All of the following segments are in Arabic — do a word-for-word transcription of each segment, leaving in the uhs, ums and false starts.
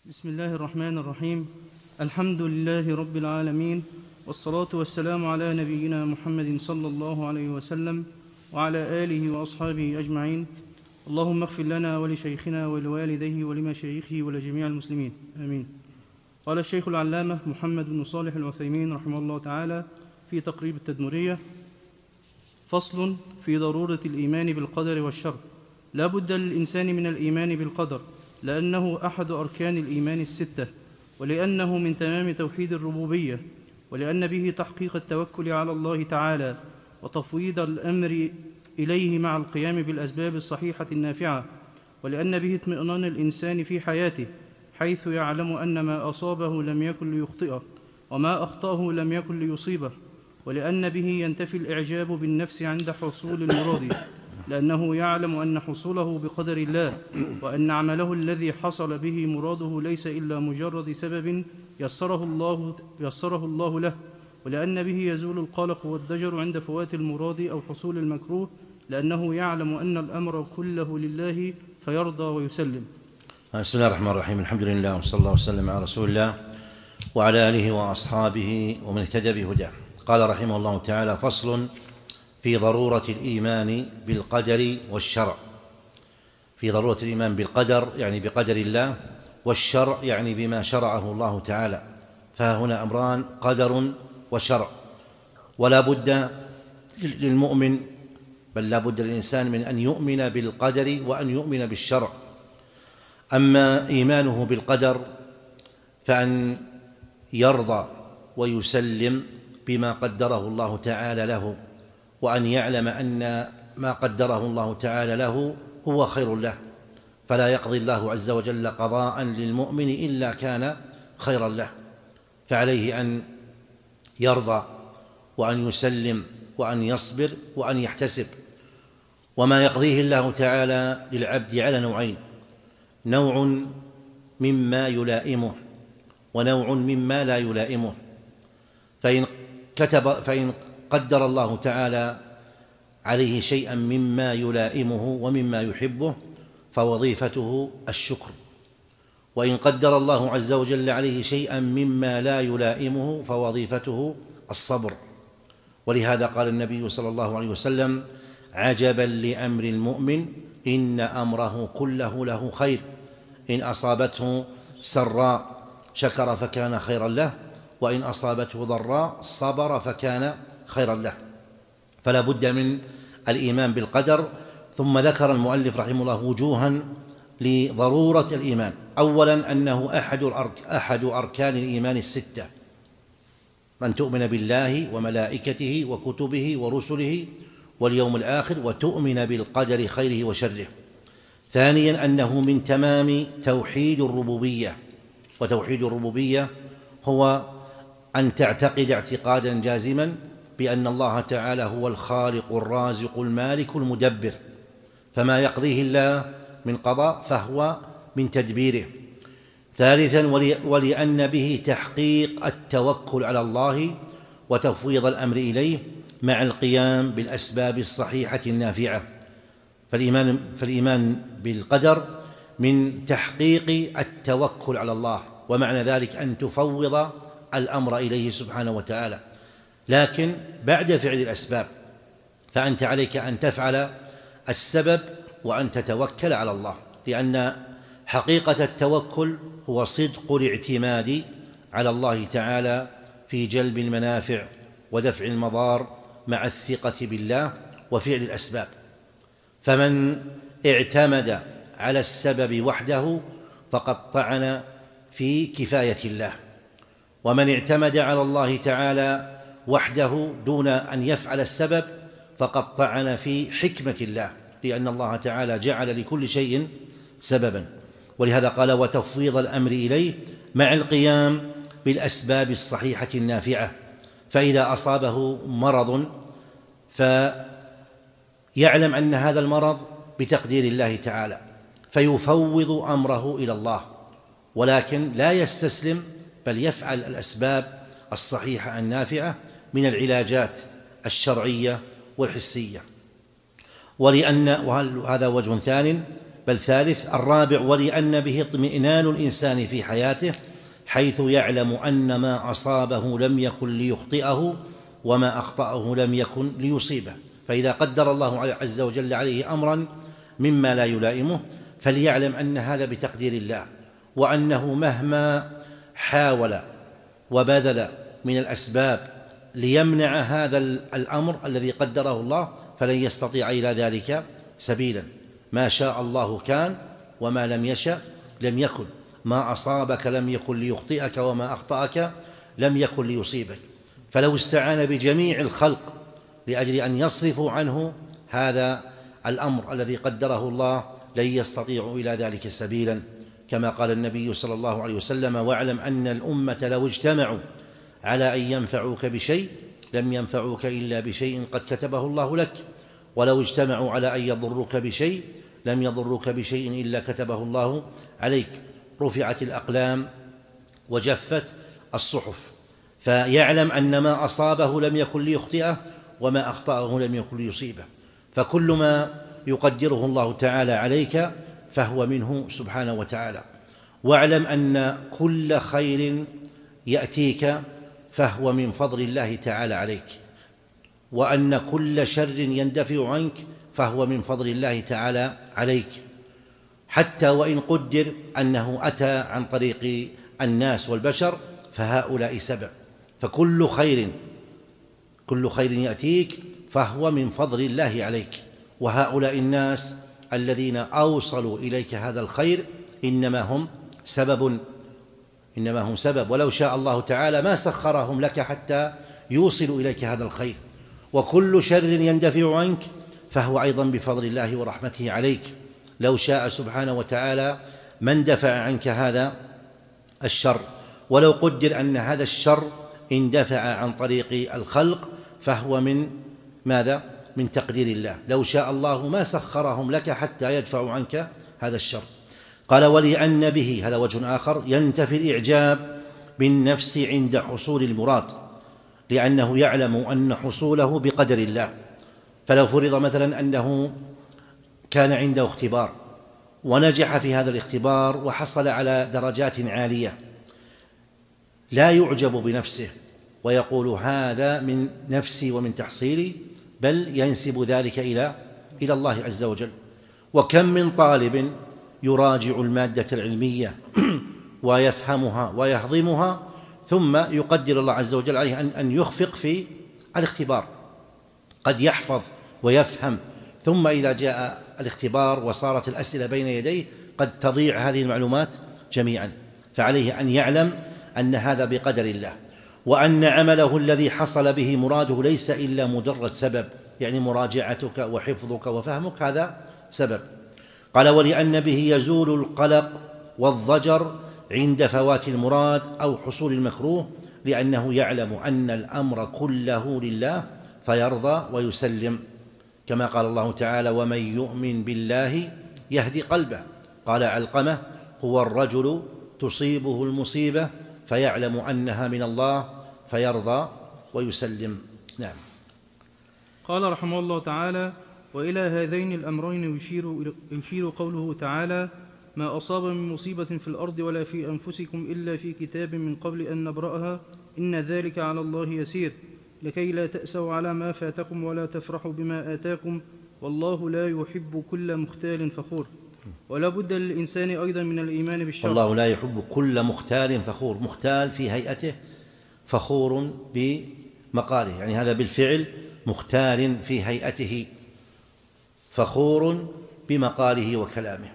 بسم الله الرحمن الرحيم. الحمد لله رب العالمين، والصلاة والسلام على نبينا محمد صلى الله عليه وسلم وعلى آله وأصحابه أجمعين. اللهم اغفر لنا ولشيخنا ولوالديه ولمشايخه ولجميع المسلمين، آمين. قال الشيخ العلامة محمد بن صالح العثيمين رحمه الله تعالى في تقريب التدمرية: فصل في ضرورة الإيمان بالقدر والشر. لا بد للإنسان من الإيمان بالقدر، لأنه أحد أركان الإيمان الستة، ولأنه من تمام توحيد الربوبية، ولأن به تحقيق التوكل على الله تعالى وتفويض الأمر إليه مع القيام بالأسباب الصحيحة النافعة، ولأن به اطمئنان الإنسان في حياته، حيث يعلم أن ما أصابه لم يكن ليخطئه وما أخطأه لم يكن ليصيبه، ولأن به ينتفي الإعجاب بالنفس عند حصول المراد، لأنه يعلم أن حصوله بقدر الله، وأن عمله الذي حصل به مراده ليس إلا مجرد سبب يسره الله, يسره الله له، ولأن به يزول القلق والضجر عند فوات المراد أو حصول المكروه، لأنه يعلم أن الأمر كله لله فيرضى ويسلم. بسم الله الرحمن الرحيم. الحمد لله وصلى الله وسلم على رسول الله وعلى آله وأصحابه ومن اهتدى بهداه. قال رحمه الله تعالى: فصل في ضرورة الإيمان بالقدر والشرع. في ضرورة الإيمان بالقدر يعني بقدر الله، والشرع يعني بما شرعه الله تعالى. فهنا أمران: قدر وشرع. ولا بد للمؤمن، بل لا بد للإنسان من أن يؤمن بالقدر وأن يؤمن بالشرع. أما إيمانه بالقدر فأن يرضى ويسلم بما قدره الله تعالى له، وأن يعلم أن ما قدره الله تعالى له هو خير له، فلا يقضي الله عز وجل قضاء للمؤمن إلا كان خيرا له، فعليه أن يرضى وأن يسلم وأن يصبر وأن يحتسب. وما يقضيه الله تعالى للعبد على نوعين: نوع مما يلائمه ونوع مما لا يلائمه. فإن كتب فإن قدر الله تعالى عليه شيئا مما يلائمه ومما يحبه فوظيفته الشكر، وإن قدر الله عز وجل عليه شيئا مما لا يلائمه فوظيفته الصبر. ولهذا قال النبي صلى الله عليه وسلم: عجبا لأمر المؤمن إن أمره كله له خير، إن أصابته سراء شكر فكان خيرا له، وإن أصابته ضراء صبر فكان خيرا له. فلا بد من الإيمان بالقدر. ثم ذكر المؤلف رحمه الله وجوها لضرورة الإيمان. أولا أنه أحد أحد أركان الإيمان الستة: أن تؤمن بالله وملائكته وكتبه ورسله واليوم الآخر، وتؤمن بالقدر خيره وشره. ثانيا أنه من تمام توحيد الربوبية، وتوحيد الربوبية هو أن تعتقد اعتقادا جازما بأن الله تعالى هو الخالق الرازق المالك المدبر، فما يقضيه الله من قضاء فهو من تدبيره. ثالثا ولأن به تحقيق التوكل على الله وتفويض الأمر إليه مع القيام بالأسباب الصحيحة النافعة. فالإيمان, فالإيمان بالقدر من تحقيق التوكل على الله، ومعنى ذلك أن تفوض الأمر إليه سبحانه وتعالى، لكن بعد فعل الأسباب. فأنت عليك أن تفعل السبب وأن تتوكل على الله، لأن حقيقة التوكل هو صدق الاعتماد على الله تعالى في جلب المنافع ودفع المضار مع الثقة بالله وفعل الأسباب. فمن اعتمد على السبب وحده فقد طعن في كفاية الله، ومن اعتمد على الله تعالى وحده دون أن يفعل السبب فقد طعن في حكمة الله، لأن الله تعالى جعل لكل شيء سببا. ولهذا قال: وتفويض الأمر إليه مع القيام بالأسباب الصحيحة النافعة. فإذا أصابه مرض فيعلم أن هذا المرض بتقدير الله تعالى فيفوض أمره إلى الله، ولكن لا يستسلم، بل يفعل الأسباب الصحيحة النافعة من العلاجات الشرعية والحسية. ولأن وهذا وجه ثانٍ بل ثالث. الرابع ولأن به اطمئنان الإنسان في حياته، حيث يعلم أن ما أصابه لم يكن ليخطئه وما أخطأه لم يكن ليصيبه. فإذا قدر الله عز وجل عليه أمرا مما لا يلائمه فليعلم أن هذا بتقدير الله، وأنه مهما حاول وبذل من الأسباب ليمنع هذا الأمر الذي قدره الله فلن يستطيع إلى ذلك سبيلا. ما شاء الله كان وما لم يشأ لم يكن، ما أصابك لم يكن ليخطئك وما أخطأك لم يكن ليصيبك. فلو استعان بجميع الخلق لأجل أن يصرفوا عنه هذا الأمر الذي قدره الله لن يستطيعوا إلى ذلك سبيلا، كما قال النبي صلى الله عليه وسلم: واعلم أن الأمة لو اجتمعوا على أن ينفعوك بشيء لم ينفعوك إلا بشيء قد كتبه الله لك، ولو اجتمعوا على أن يضروك بشيء لم يضروك بشيء إلا كتبه الله عليك. رفعت الأقلام وجفت الصحف، فيعلم أن ما أصابه لم يكن ليخطئه وما أخطأه لم يكن ليصيبه. فكل ما يقدره الله تعالى عليك فهو منه سبحانه وتعالى. واعلم أن كل خير يأتيك فهو من فضل الله تعالى عليك، وأن كل شر يندفع عنك فهو من فضل الله تعالى عليك، حتى وإن قدر أنه أتى عن طريق الناس والبشر فهؤلاء سبب. فكل خير كل خير يأتيك فهو من فضل الله عليك، وهؤلاء الناس الذين أوصلوا إليك هذا الخير إنما هم سبب إنما هم سبب ولو شاء الله تعالى ما سخرهم لك حتى يوصلوا إليك هذا الخير. وكل شر يندفع عنك فهو أيضا بفضل الله ورحمته عليك. لو شاء سبحانه وتعالى ما اندفع عنك هذا الشر، ولو قدر أن هذا الشر اندفع عن طريق الخلق فهو من ماذا؟ من تقدير الله. لو شاء الله ما سخرهم لك حتى يدفعوا عنك هذا الشر. قال: ولأن به، هذا وجه آخر، ينتفي الإعجاب بالنفس عند حصول المراد، لأنه يعلم أن حصوله بقدر الله. فلو فرض مثلا أنه كان عنده اختبار ونجح في هذا الاختبار وحصل على درجات عالية، لا يعجب بنفسه ويقول هذا من نفسي ومن تحصيلي، بل ينسب ذلك إلى إلى الله عز وجل. وكم من طالب يراجع المادة العلمية ويفهمها ويهضمها ثم يقدر الله عز وجل عليه أن يخفق في الاختبار. قد يحفظ ويفهم ثم إذا جاء الاختبار وصارت الأسئلة بين يديه قد تضيع هذه المعلومات جميعا. فعليه أن يعلم أن هذا بقدر الله، وأن عمله الذي حصل به مراده ليس إلا مجرد سبب، يعني مراجعتك وحفظك وفهمك هذا سبب. قال: ولأن به يزول القلق والضجر عند فوات المراد أو حصول المكروه، لأنه يعلم أن الأمر كله لله فيرضى ويسلم، كما قال الله تعالى: ومن يؤمن بالله يهدي قلبه. قال علقمة: هو الرجل تصيبه المصيبة فيعلم أنها من الله فيرضى ويسلم. نعم. قال رحمه الله تعالى: وإلى هذين الأمرين يشير, يشير قوله تعالى: ما أصاب من مصيبة في الأرض ولا في أنفسكم إلا في كتاب من قبل أن نبرأها إن ذلك على الله يسير، لكي لا تأسوا على ما فاتكم ولا تفرحوا بما آتاكم، والله لا يحب كل مختال فخور. ولا بد للإنسان أيضا من الإيمان بالشرع. والله لا يحب كل مختال فخور. مختال في هيئته، فخور بمقاله، يعني هذا بالفعل مختال في هيئته، فخور بمقاله وكلامه.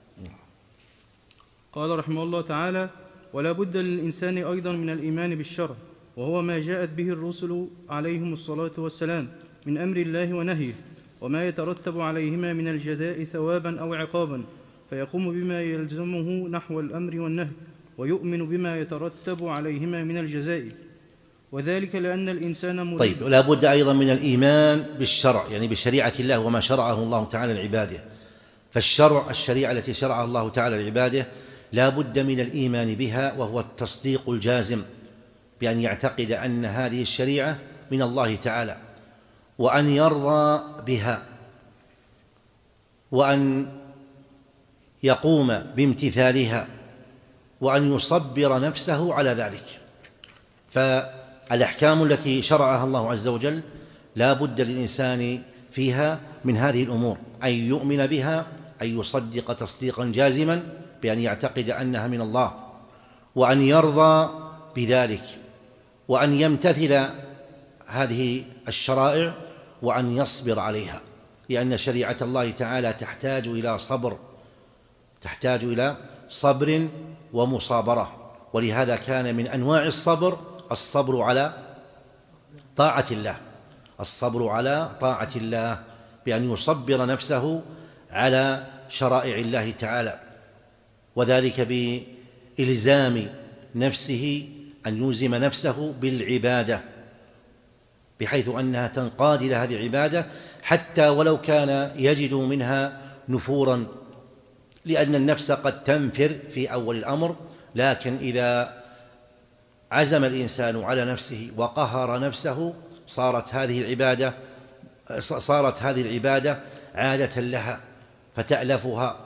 قال رحمه الله تعالى: ولا بد للإنسان أيضا من الإيمان بالشرع، وهو ما جاءت به الرسل عليهم الصلاة والسلام من أمر الله ونهيه، وما يترتب عليهما من الجزاء ثوابا أو عقابا، فيقوم بما يلزمه نحو الأمر والنهي، ويؤمن بما يترتب عليهما من الجزاء، وذلك لأن الإنسان مريد. طيب، لا بد أيضا من الإيمان بالشرع، يعني بشريعة الله وما شرعه الله تعالى لعباده. فالشرع، الشريعة التي شرعها الله تعالى لعباده، لا بد من الإيمان بها، وهو التصديق الجازم بأن يعتقد أن هذه الشريعة من الله تعالى، وأن يرضى بها، وأن يقوم بامتثالها وأن يصبر نفسه على ذلك. فالأحكام التي شرعها الله عز وجل لا بد للإنسان فيها من هذه الأمور: أن يؤمن بها، أن يصدق تصديقا جازما بأن يعتقد أنها من الله، وأن يرضى بذلك، وأن يمتثل هذه الشرائع، وأن يصبر عليها، لأن شريعة الله تعالى تحتاج إلى صبر، تحتاج إلى صبر ومصابرة. ولهذا كان من أنواع الصبر الصبر على طاعة الله، الصبر على طاعة الله بأن يصبر نفسه على شرائع الله تعالى، وذلك بإلزام نفسه أن يلزم نفسه بالعبادة، بحيث أنها تنقاد إلى هذه العبادة حتى ولو كان يجد منها نفورا، لأن النفس قد تنفر في أول الأمر، لكن إذا عزم الإنسان على نفسه وقهر نفسه صارت هذه العبادة صارت هذه العبادة عادة لها، فتألفها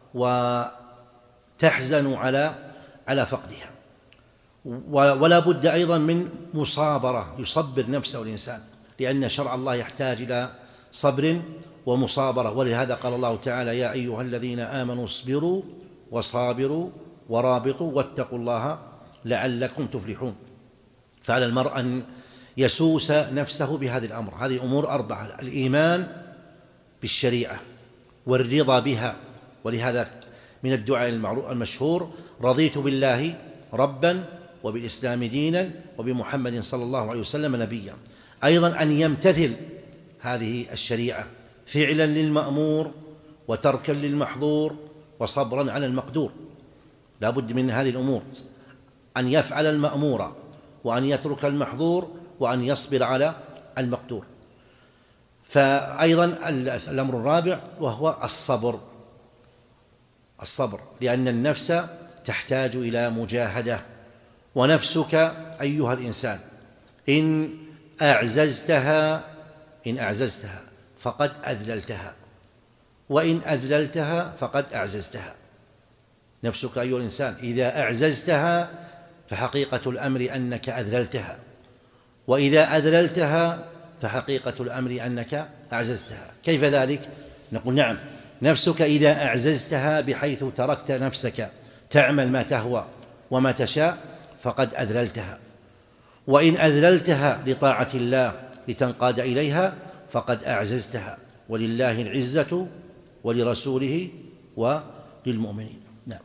وتحزن على على فقدها. ولا بد أيضا من مصابرة، يصبر نفسه الإنسان، لأن شرع الله يحتاج إلى صبر ومصابرة. ولهذا قال الله تعالى: يا أيها الذين آمنوا اصبروا وصابروا ورابطوا واتقوا الله لعلكم تفلحون. فعلى المرء أن يسوس نفسه بهذه الأمر، هذه أمور أربعة: الإيمان بالشريعة والرضا بها. ولهذا من الدعاء المشهور: رضيت بالله ربا وبالإسلام دينا وبمحمد صلى الله عليه وسلم نبيا. أيضا أن يمتثل هذه الشريعة فعلا للمأمور وتركا للمحظور وصبرا على المقدور. لا بد من هذه الأمور: أن يفعل المأمور وأن يترك المحظور وأن يصبر على المقدور. فأيضا الأمر الرابع وهو الصبر، الصبر لأن النفس تحتاج إلى مجاهدة. ونفسك أيها الإنسان إن أعززتها إن أعززتها فقد أذللتها، وإن أذللتها فقد أعززتها. نفسك أيها الإنسان إذا أعززتها فحقيقة الأمر أنك أذللتها، وإذا أذللتها فحقيقة الأمر أنك أعززتها. كيف ذلك؟ نقول: نعم، نفسك إذا أعززتها بحيث تركت نفسك تعمل ما تهوى وما تشاء فقد أذللتها، وإن أذللتها لطاعة الله لتنقاد إليها فقد أعززتها. ولله العزة ولرسوله وللمؤمنين. نعم.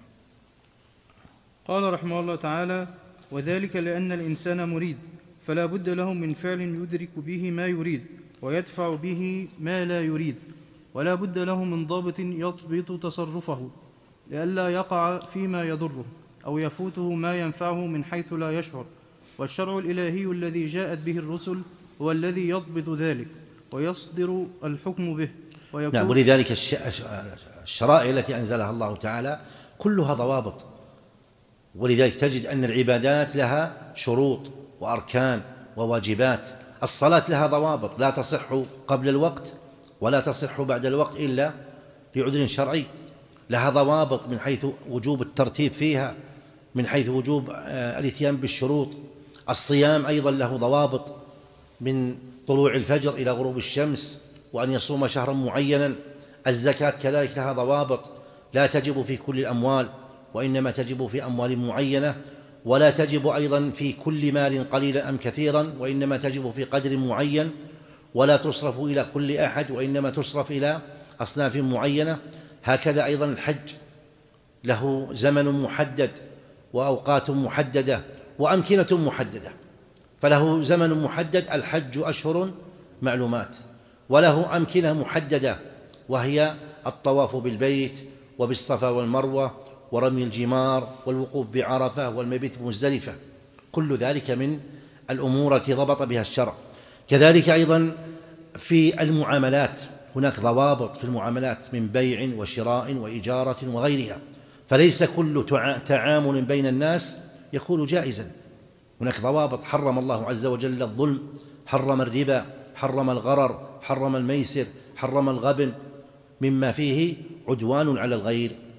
قال رحمه الله تعالى: وذلك لأن الإنسان مريد، فلا بد له من فعل يدرك به ما يريد ويدفع به ما لا يريد، ولا بد له من ضابط يضبط تصرفه لئلا يقع فيما يضره أو يفوته ما ينفعه من حيث لا يشعر. والشرع الإلهي الذي جاءت به الرسل هو الذي يضبط ذلك ويصدر الحكم به ويكون. نعم. ولذلك الشرائع التي أنزلها الله تعالى كلها ضوابط، ولذلك تجد أن العبادات لها شروط وأركان وواجبات. الصلاة لها ضوابط، لا تصح قبل الوقت ولا تصح بعد الوقت إلا لعذر شرعي، لها ضوابط من حيث وجوب الترتيب فيها، من حيث وجوب الاتيان بالشروط. الصيام أيضا له ضوابط، من طلوع الفجر إلى غروب الشمس، وأن يصوم شهرا معينا. الزكاة كذلك لها ضوابط، لا تجب في كل الأموال وإنما تجب في أموال معينة، ولا تجب أيضا في كل مال قليلا أم كثيرا وإنما تجب في قدر معين، ولا تصرف إلى كل أحد وإنما تصرف إلى أصناف معينة. هكذا أيضا الحج له زمن محدد وأوقات محددة وأمكنة محددة، فله زمن محدد الحج أشهر معلومات، وله أمكنة محددة وهي الطواف بالبيت وبالصفا والمروة ورمي الجمار والوقوف بعرفة والمبيت بمزدلفة. كل ذلك من الأمور التي ضبط بها الشرع. كذلك أيضا في المعاملات هناك ضوابط في المعاملات من بيع وشراء وإجارة وغيرها، فليس كل تعامل بين الناس يكون جائزا. هناك ضوابط. حرم الله عز وجل الظلم، حرم الربا، حرم الغرر، حرم الميسر، حرم الغبن، مما فيه عدوان على الغير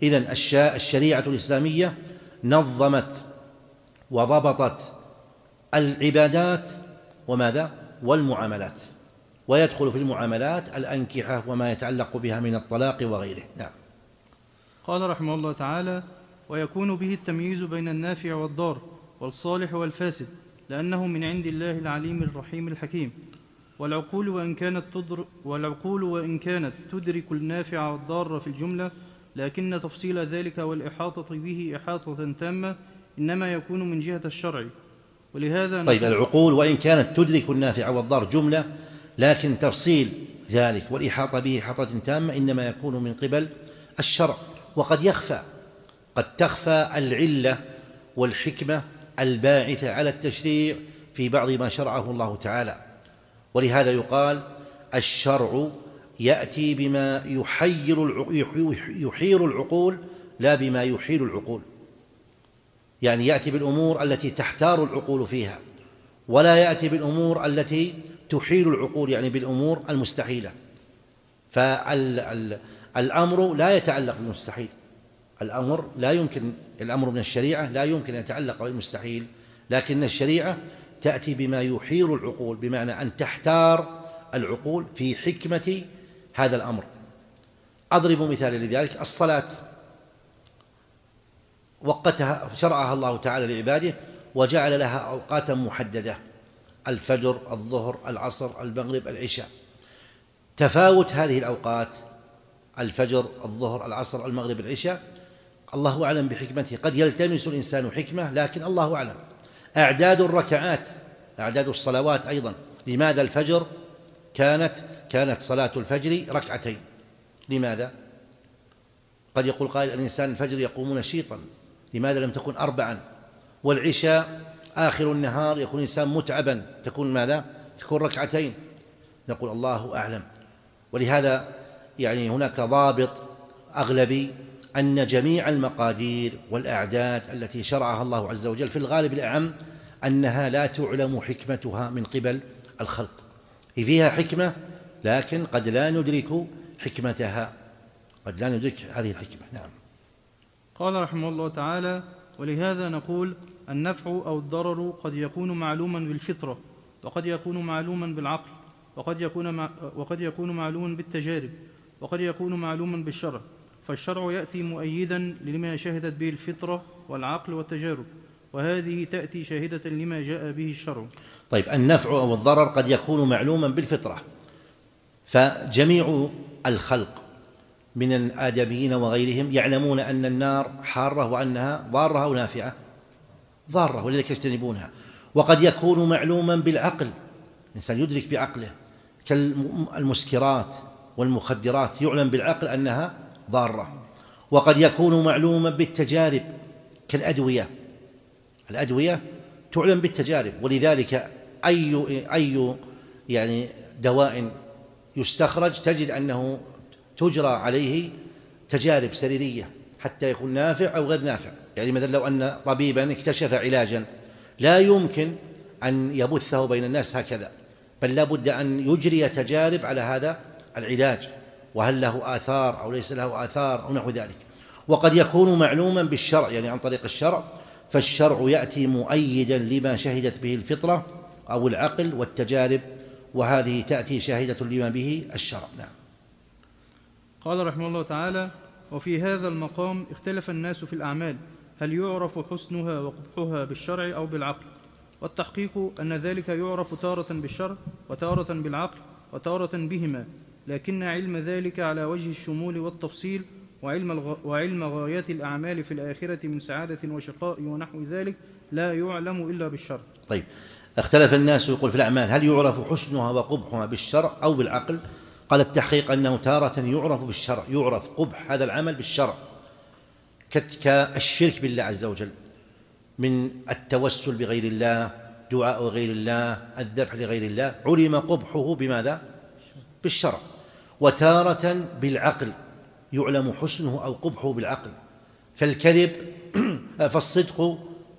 إذن الشريعة الإسلامية نظمت وضبطت العبادات وماذا؟ والمعاملات، ويدخل في المعاملات الأنكحة وما يتعلق بها من الطلاق وغيره. نعم. قال رحمه الله تعالى: ويكون به التمييز بين النافع والضار والصالح والفاسد، لأنه من عند الله العليم الرحيم الحكيم. والعقول وإن كانت تدر والعقول وإن كانت تدرك النافع والضار في الجملة، لكن تفصيل ذلك والإحاطة به إحاطة تامة إنما يكون من جهة الشرع. ولهذا طيب، العقول وإن كانت تدرك النافع والضار جملة، لكن تفصيل ذلك والإحاطة به إحاطة تامة إنما يكون من قبل الشرع. وقد يخفى قد تخفى العلة والحكمة الباعثة على التشريع في بعض ما شرعه الله تعالى، ولهذا يقال الشرع يأتي بما يحير يحير العقول لا بما يحيل العقول، يعني يأتي بالأمور التي تحتار العقول فيها، ولا يأتي بالأمور التي تحيل العقول، يعني بالأمور المستحيلة. فالأمر لا يتعلق بالمستحيل، الأمر لا يمكن الأمر من الشريعة لا يمكن أن يتعلق بالمستحيل، لكن الشريعة تأتي بما يحير العقول، بمعنى أن تحتار العقول في حكمة هذا الأمر. أضرب مثال لذلك: الصلاة وقتها شرعها الله تعالى لعباده وجعل لها أوقاتا محددة: الفجر، الظهر، العصر، المغرب، العشاء. تفاوت هذه الأوقات، الفجر، الظهر، العصر، المغرب، العشاء، الله أعلم بحكمته، قد يلتمس الإنسان حكمة لكن الله أعلم. أعداد الركعات، أعداد الصلوات أيضا، لماذا الفجر كانت كانت صلاة الفجر ركعتين؟ لماذا؟ قد يقول قائل: الإنسان الفجر يقوم نشيطا، لماذا لم تكن أربعا؟ والعشاء آخر النهار يكون الإنسان متعبا، تكون ماذا؟ تكون ركعتين. نقول الله أعلم. ولهذا يعني هناك ضابط أغلبي أن جميع المقادير والأعداد التي شرعها الله عز وجل في الغالب الأعم أنها لا تعلم حكمتها من قبل الخلق، فيها حكمة لكن قد لا ندرك حكمتها، قد لا ندرك هذه الحكمة. نعم. قال رحمه الله تعالى: ولهذا نقول النفع أو الضرر قد يكون معلوما بالفطرة، وقد يكون معلوما بالعقل، وقد يكون مع وقد يكون معلوما بالتجارب، وقد يكون معلوما بالشرع. فالشرع يأتي مؤيدا لما شهدت به الفطرة والعقل والتجارب، وهذه تأتي شاهدة لما جاء به الشرع. طيب، النفع أو الضرر قد يكون معلوما بالفطرة، فجميع الخلق من الآدميين وغيرهم يعلمون أن النار حارة وأنها ضارة أو نافعة، ضارة ولذلك يجتنبونها. وقد يكون معلوما بالعقل، الإنسان يدرك بعقله، كالمسكرات والمخدرات يعلم بالعقل أنها ضارة. وقد يكون معلوما بالتجارب، كالأدوية، الأدوية تعلم بالتجارب، ولذلك أي أي يعني دواء يستخرج تجد أنه تجرى عليه تجارب سريرية حتى يكون نافع أو غير نافع. يعني مثلا لو أن طبيبا اكتشف علاجا لا يمكن أن يبثه بين الناس هكذا، بل لا بد أن يجري تجارب على هذا العلاج، وهل له آثار أو ليس له آثار أو نحو ذلك. وقد يكون معلوما بالشرع، يعني عن طريق الشرع، فالشرع يأتي مؤيدا لما شهدت به الفطرة أو العقل والتجارب، وهذه تأتي شاهدة لما به الشرع. نعم. قال رحمه الله تعالى: وفي هذا المقام اختلف الناس في الأعمال، هل يعرف حسنها وقبحها بالشرع أو بالعقل؟ والتحقيق أن ذلك يعرف تارة بالشرع وتارة بالعقل وتارة بهما، لكن علم ذلك على وجه الشمول والتفصيل، وعلم, الغ... وعلم غايات الأعمال في الآخرة من سعادة وشقاء ونحو ذلك لا يعلم إلا بالشرع. طيب، اختلف الناس يقول في الأعمال هل يعرف حسنها وقبحها بالشرع أو بالعقل؟ قال التحقيق أنه تارة يعرف بالشرع، يعرف قبح هذا العمل بالشرع، كالشرك بالله عز وجل، من التوسل بغير الله، دعاء غير الله، الذبح لغير الله، علم قبحه بماذا؟ بالشرع. وتارة بالعقل يعلم حسنه أو قبحه بالعقل، فالكذب فالصدق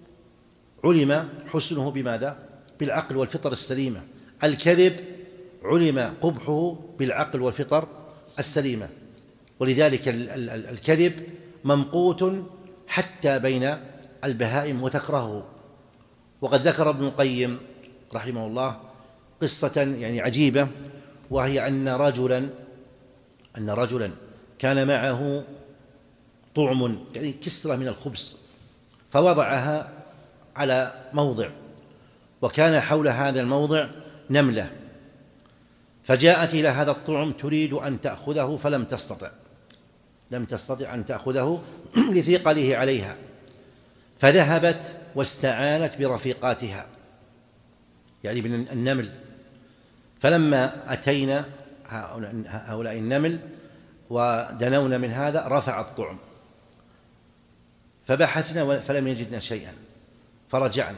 علم حسنه بماذا؟ بالعقل والفطر السليمة. الكذب علم قبحه بالعقل والفطر السليمة، ولذلك الكذب ممقوت حتى بين البهائم وتكرهه. وقد ذكر ابن القيم رحمه الله قصة يعني عجيبة، وهي أن رجلا أن رجلا كان معه طعم يعني كسرة من الخبز، فوضعها على موضع، وكان حول هذا الموضع نملة، فجاءت إلى هذا الطعم تريد أن تأخذه فلم تستطع لم تستطع أن تأخذه لثقله عليها، فذهبت واستعانت برفيقاتها يعني من النمل. فلما أتينا هؤلاء النمل ودنونا من هذا رفع الطعم، فبحثنا فلم يجدنا شيئا فرجعنا،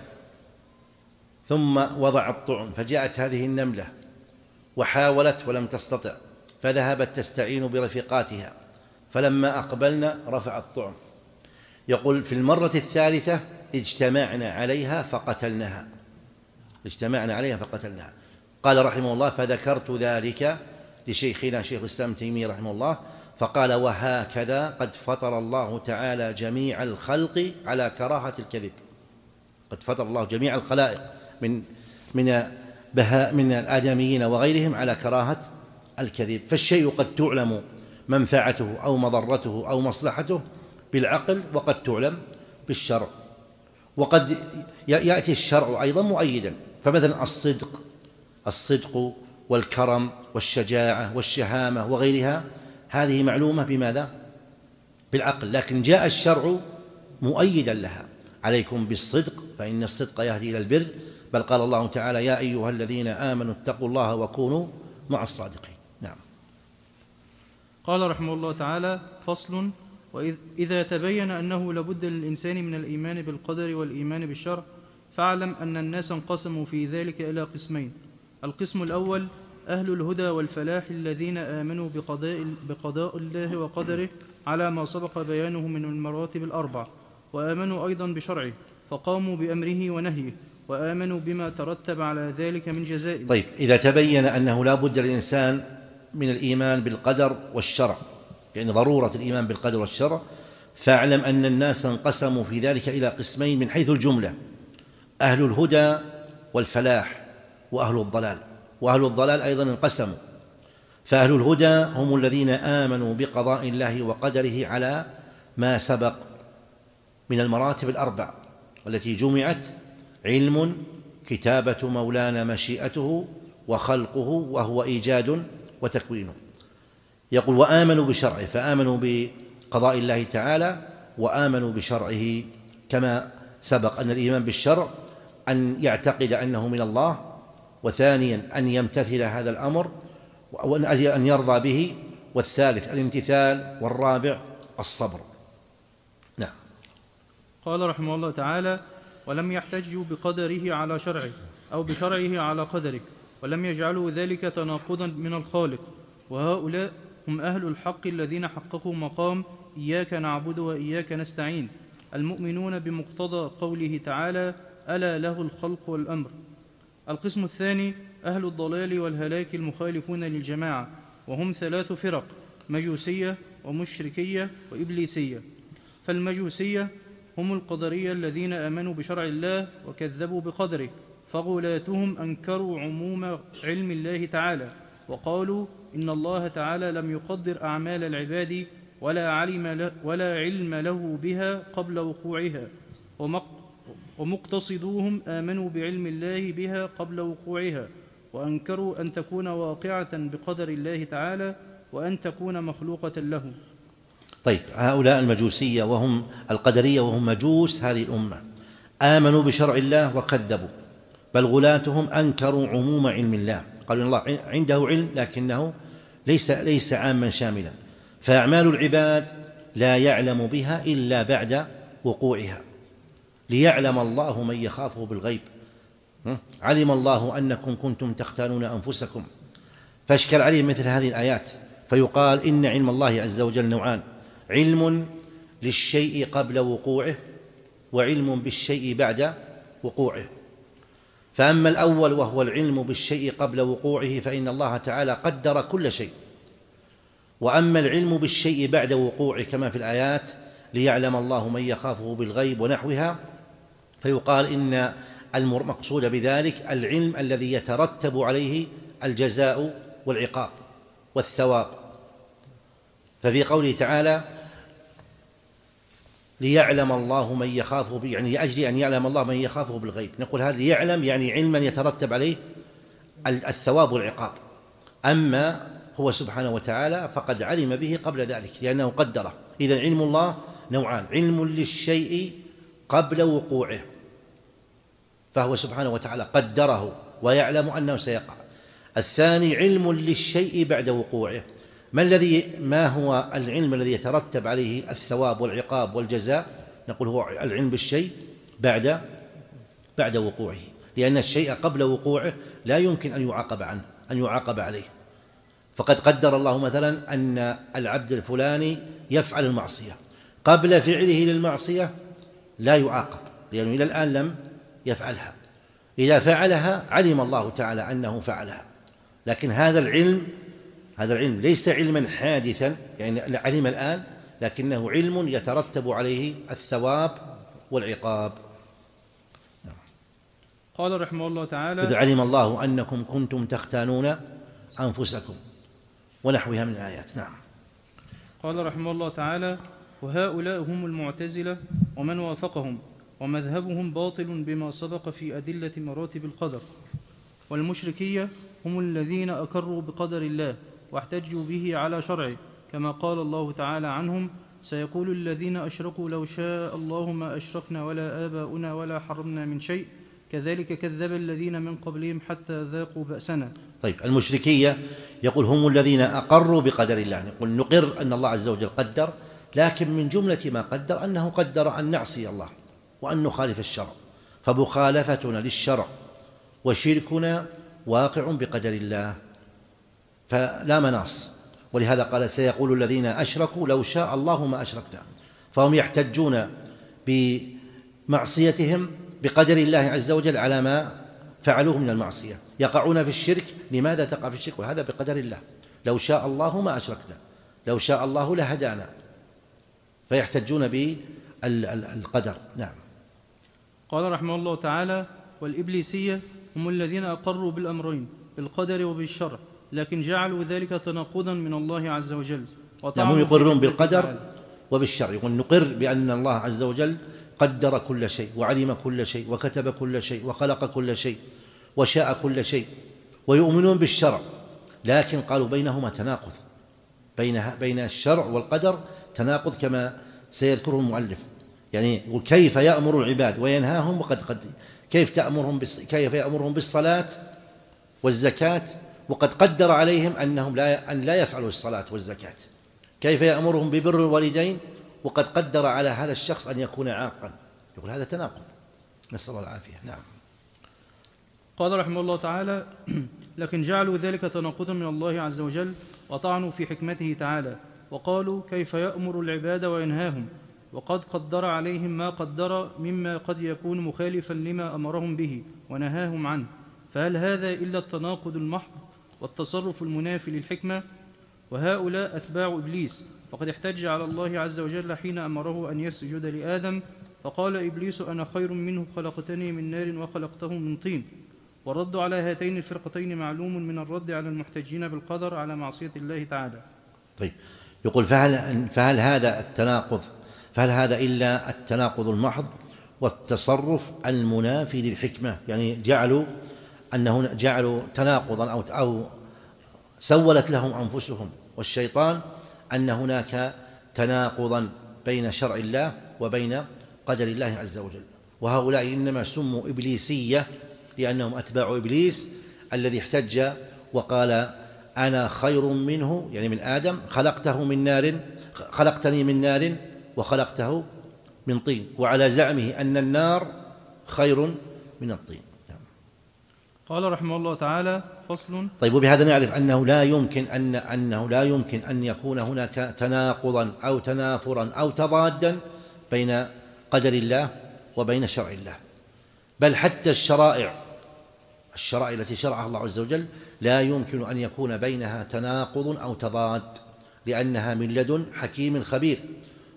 ثم وضع الطعم فجاءت هذه النملة وحاولت ولم تستطع، فذهبت تستعين برفيقاتها، فلما أقبلنا رفع الطعم. يقول في المرة الثالثة اجتمعنا عليها فقتلناها اجتمعنا عليها فقتلناها قال رحمه الله: فذكرت ذلك لشيخنا شيخ الإسلام تيمية رحمه الله، فقال: وهكذا قد فطر الله تعالى جميع الخلق على كراهة الكذب. قد فطر الله جميع الخلائق من من بهاء من الآدميين وغيرهم على كراهة الكذب. فالشيء قد تعلم منفعته أو مضرته أو مصلحته بالعقل، وقد تعلم بالشرع، وقد يأتي الشرع أيضا مؤيدا. فمثلا الصدق الصدق والكرم والشجاعة والشهامة وغيرها هذه معلومة بماذا؟ بالعقل، لكن جاء الشرع مؤيدا لها: عليكم بالصدق فإن الصدق يهدي إلى البر، بل قال الله تعالى: يا أيها الذين آمنوا اتقوا الله وكونوا مع الصادقين. نعم. قال رحمه الله تعالى: فصل: وإذا تبين أنه لابد للإنسان من الإيمان بالقدر والإيمان بالشرع، فاعلم أن الناس انقسموا في ذلك إلى قسمين. القسم الأول أهل الهدى والفلاح الذين آمنوا بقضاء, بقضاء الله وقدره على ما سبق بيانه من المراتب الأربع، وآمنوا أيضا بشرعه فقاموا بأمره ونهيه، وآمنوا بما ترتب على ذلك من جزاء. طيب، إذا تبين أنه لا بد للإنسان من الإيمان بالقدر والشرع، يعني ضرورة الإيمان بالقدر والشرع، فاعلم أن الناس انقسموا في ذلك إلى قسمين من حيث الجملة: أهل الهدى والفلاح وأهل الضلال. وأهل الضلال أيضا انقسموا، فأهل الهدى هم الذين آمنوا بقضاء الله وقدره على ما سبق من المراتب الأربع التي جمعت: علم، كتابة مولانا مشيئته، وخلقه وهو إيجاد وتكوينه. يقول: وآمنوا بشرعه، فآمنوا بقضاء الله تعالى وآمنوا بشرعه، كما سبق أن الإيمان بالشرع أن يعتقد أنه من الله، وثانيا أن يمتثل هذا الأمر وأن يرضى به، والثالث الامتثال، والرابع الصبر. نعم. قال رحمه الله تعالى: ولم يحتجوا بقدره على شرعه أو بشرعه على قدره، ولم يجعلوا ذلك تناقضا من الخالق، وهؤلاء هم أهل الحق الذين حققوا مقام إياك نعبد وإياك نستعين، المؤمنون بمقتضى قوله تعالى: ألا له الخلق والأمر. القسم الثاني أهل الضلال والهلاك المخالفون للجماعة، وهم ثلاث فرق: مجوسية ومشركية وإبليسية. فالمجوسية هم القدرية الذين آمنوا بشرع الله وكذبوا بقدره، فغلاتهم أنكروا عموم علم الله تعالى، وقالوا إن الله تعالى لم يقدر أعمال العباد ولا علم له ولا علم له بها قبل وقوعها، ومقتصدوهم آمنوا بعلم الله بها قبل وقوعها، وأنكروا أن تكون واقعة بقدر الله تعالى وأن تكون مخلوقة له. طيب، هؤلاء المجوسية وهم القدرية وهم مجوس هذه الأمة آمنوا بشرع الله وكذبوا، بل غلاتهم أنكروا عموم علم الله، قالوا إن الله عنده علم لكنه ليس ليس عاما شاملا، فأعمال العباد لا يعلم بها إلا بعد وقوعها، ليعلم الله من يخافه بالغيب. علم الله أنكم كنتم تختانون أنفسكم، فاشكل عليهم مثل هذه الآيات، فيقال إن علم الله عز وجل نوعان: علم للشيء قبل وقوعه، وعلم بالشيء بعد وقوعه. فأما الأول وهو العلم بالشيء قبل وقوعه فإن الله تعالى قدر كل شيء، وأما العلم بالشيء بعد وقوعه كما في الآيات ليعلم الله من يخافه بالغيب ونحوها، فيقال إن المقصود بذلك العلم الذي يترتب عليه الجزاء والعقاب والثواب. ففي قوله تعالى ليعلم الله من يخافه، يعني لأجل أن يعلم الله من يخافه بالغيب، نقول هذا يعلم يعني علما يترتب عليه الثواب والعقاب. أما هو سبحانه وتعالى فقد علم به قبل ذلك لأنه قدره. إذن علم الله نوعان: علم للشيء قبل وقوعه، فهو سبحانه وتعالى قدره ويعلم أنه سيقع. الثاني علم للشيء بعد وقوعه. ما الذي ما هو العلم الذي يترتب عليه الثواب والعقاب والجزاء؟ نقول هو العلم بالشيء بعد بعد وقوعه، لأن الشيء قبل وقوعه لا يمكن أن يعاقب عنه أن يعاقب عليه. فقد قدر الله مثلا أن العبد الفلاني يفعل المعصية، قبل فعله للمعصية لا يعاقب لأنه إلى الآن لم يفعلها. إذا فعلها علم الله تعالى أنه فعلها، لكن هذا العلم هذا العلم ليس علما حادثا، يعني علم الآن، لكنه علم يترتب عليه الثواب والعقاب. قال رحمه الله تعالى: إذ علم الله أنكم كنتم تختانون أنفسكم ونحوها من الآيات. نعم. قال رحمه الله تعالى: وهؤلاء هم المعتزلة ومن وافقهم، ومذهبهم باطل بما سبق في أدلة مراتب القدر. والمشركية هم الذين أقروا بقدر الله واحتجوا به على شرعه، كما قال الله تعالى عنهم: سيقول الذين أشركوا لو شاء الله ما أشركنا ولا آباؤنا ولا حرمنا من شيء كذلك كذب الذين من قبلهم حتى ذاقوا بأسنا. طيب، المشركية يقول هم الذين أقروا بقدر الله. نقول نقر أن الله عز وجل قدر، لكن من جملة ما قدر أنه قدر أن نعصي الله وأن نخالف الشرع، فمخالفتنا للشرع وشركنا واقع بقدر الله فلا مناص. ولهذا قال: سيقول الذين أشركوا لو شاء الله ما أشركنا. فهم يحتجون بمعصيتهم بقدر الله عز وجل على ما فعلوه من المعصية، يقعون في الشرك. لماذا تقع في الشرك؟ وهذا بقدر الله. لو شاء الله ما أشركنا، لو شاء الله لهدانا، فيحتجون بالقدر. نعم. قال رحمه الله تعالى: والإبليسية هم الذين أقروا بالأمرين بالقدر وبالشرع، لكن جعلوا ذلك تناقضا من الله عز وجل. نعم، هم يقرون بالقدر وبالشرع. يقول نقر بأن الله عز وجل قدر كل شيء وعلم كل شيء وكتب كل شيء وخلق كل شيء وشاء كل شيء، ويؤمنون بالشرع، لكن قالوا بينهما تناقض، بينها بين الشرع والقدر تناقض كما سيذكره المؤلف. يعني يقول كيف يأمر العباد وينهاهم وقد قد كيف تأمرهم بس كيف يأمرهم بالصلاة والزكاة وقد قدر عليهم أنهم لا أن لا يفعلوا الصلاة والزكاة؟ كيف يأمرهم ببر الوالدين وقد قدر على هذا الشخص أن يكون عاقا؟ يقول هذا تناقض، نسأل الله العافية. نعم. قال رحمه الله تعالى: لكن جعلوا ذلك تناقضا من الله عز وجل وطعنوا في حكمته تعالى، وقالوا كيف يأمر العباد وينهاهم وقد قدر عليهم ما قدر مما قد يكون مخالفا لما أمرهم به ونهاهم عنه، فهل هذا إلا التناقض المحض والتصرف المنافي للحكمة؟ وهؤلاء أتباع إبليس، فقد احتج على الله عز وجل حين أمره أن يسجد لآدم فقال إبليس: أنا خير منه، خلقتني من نار وخلقته من طين. والرد على هاتين الفرقتين معلوم من الرد على المحتجين بالقدر على معصية الله تعالى. طيب، يقول فهل, فهل هذا التناقض فهل هذا إلا التناقض المحض والتصرف المنافي للحكمة؟ يعني جعلوا أنه جعلوا تناقضا أو أو سولت لهم أنفسهم والشيطان أن هناك تناقضا بين شرع الله وبين قدر الله عز وجل. وهؤلاء إنما سموا إبليسية لأنهم أتباع إبليس الذي احتج وقال: أنا خير منه، يعني من آدم، خلقته من نار خلقتني من نار وخلقته من طين، وعلى زعمه أن النار خير من الطين. قال رحمه الله تعالى: فصل. طيب، وبهذا نعرف أنه لا يمكن أن أنه لا يمكن أن يكون هناك تناقضا أو تنافرا أو تضادا بين قدر الله وبين شرع الله، بل حتى الشرائع الشرائع التي شرعها الله عز وجل لا يمكن أن يكون بينها تناقض أو تضاد، لأنها من لدن حكيم خبير.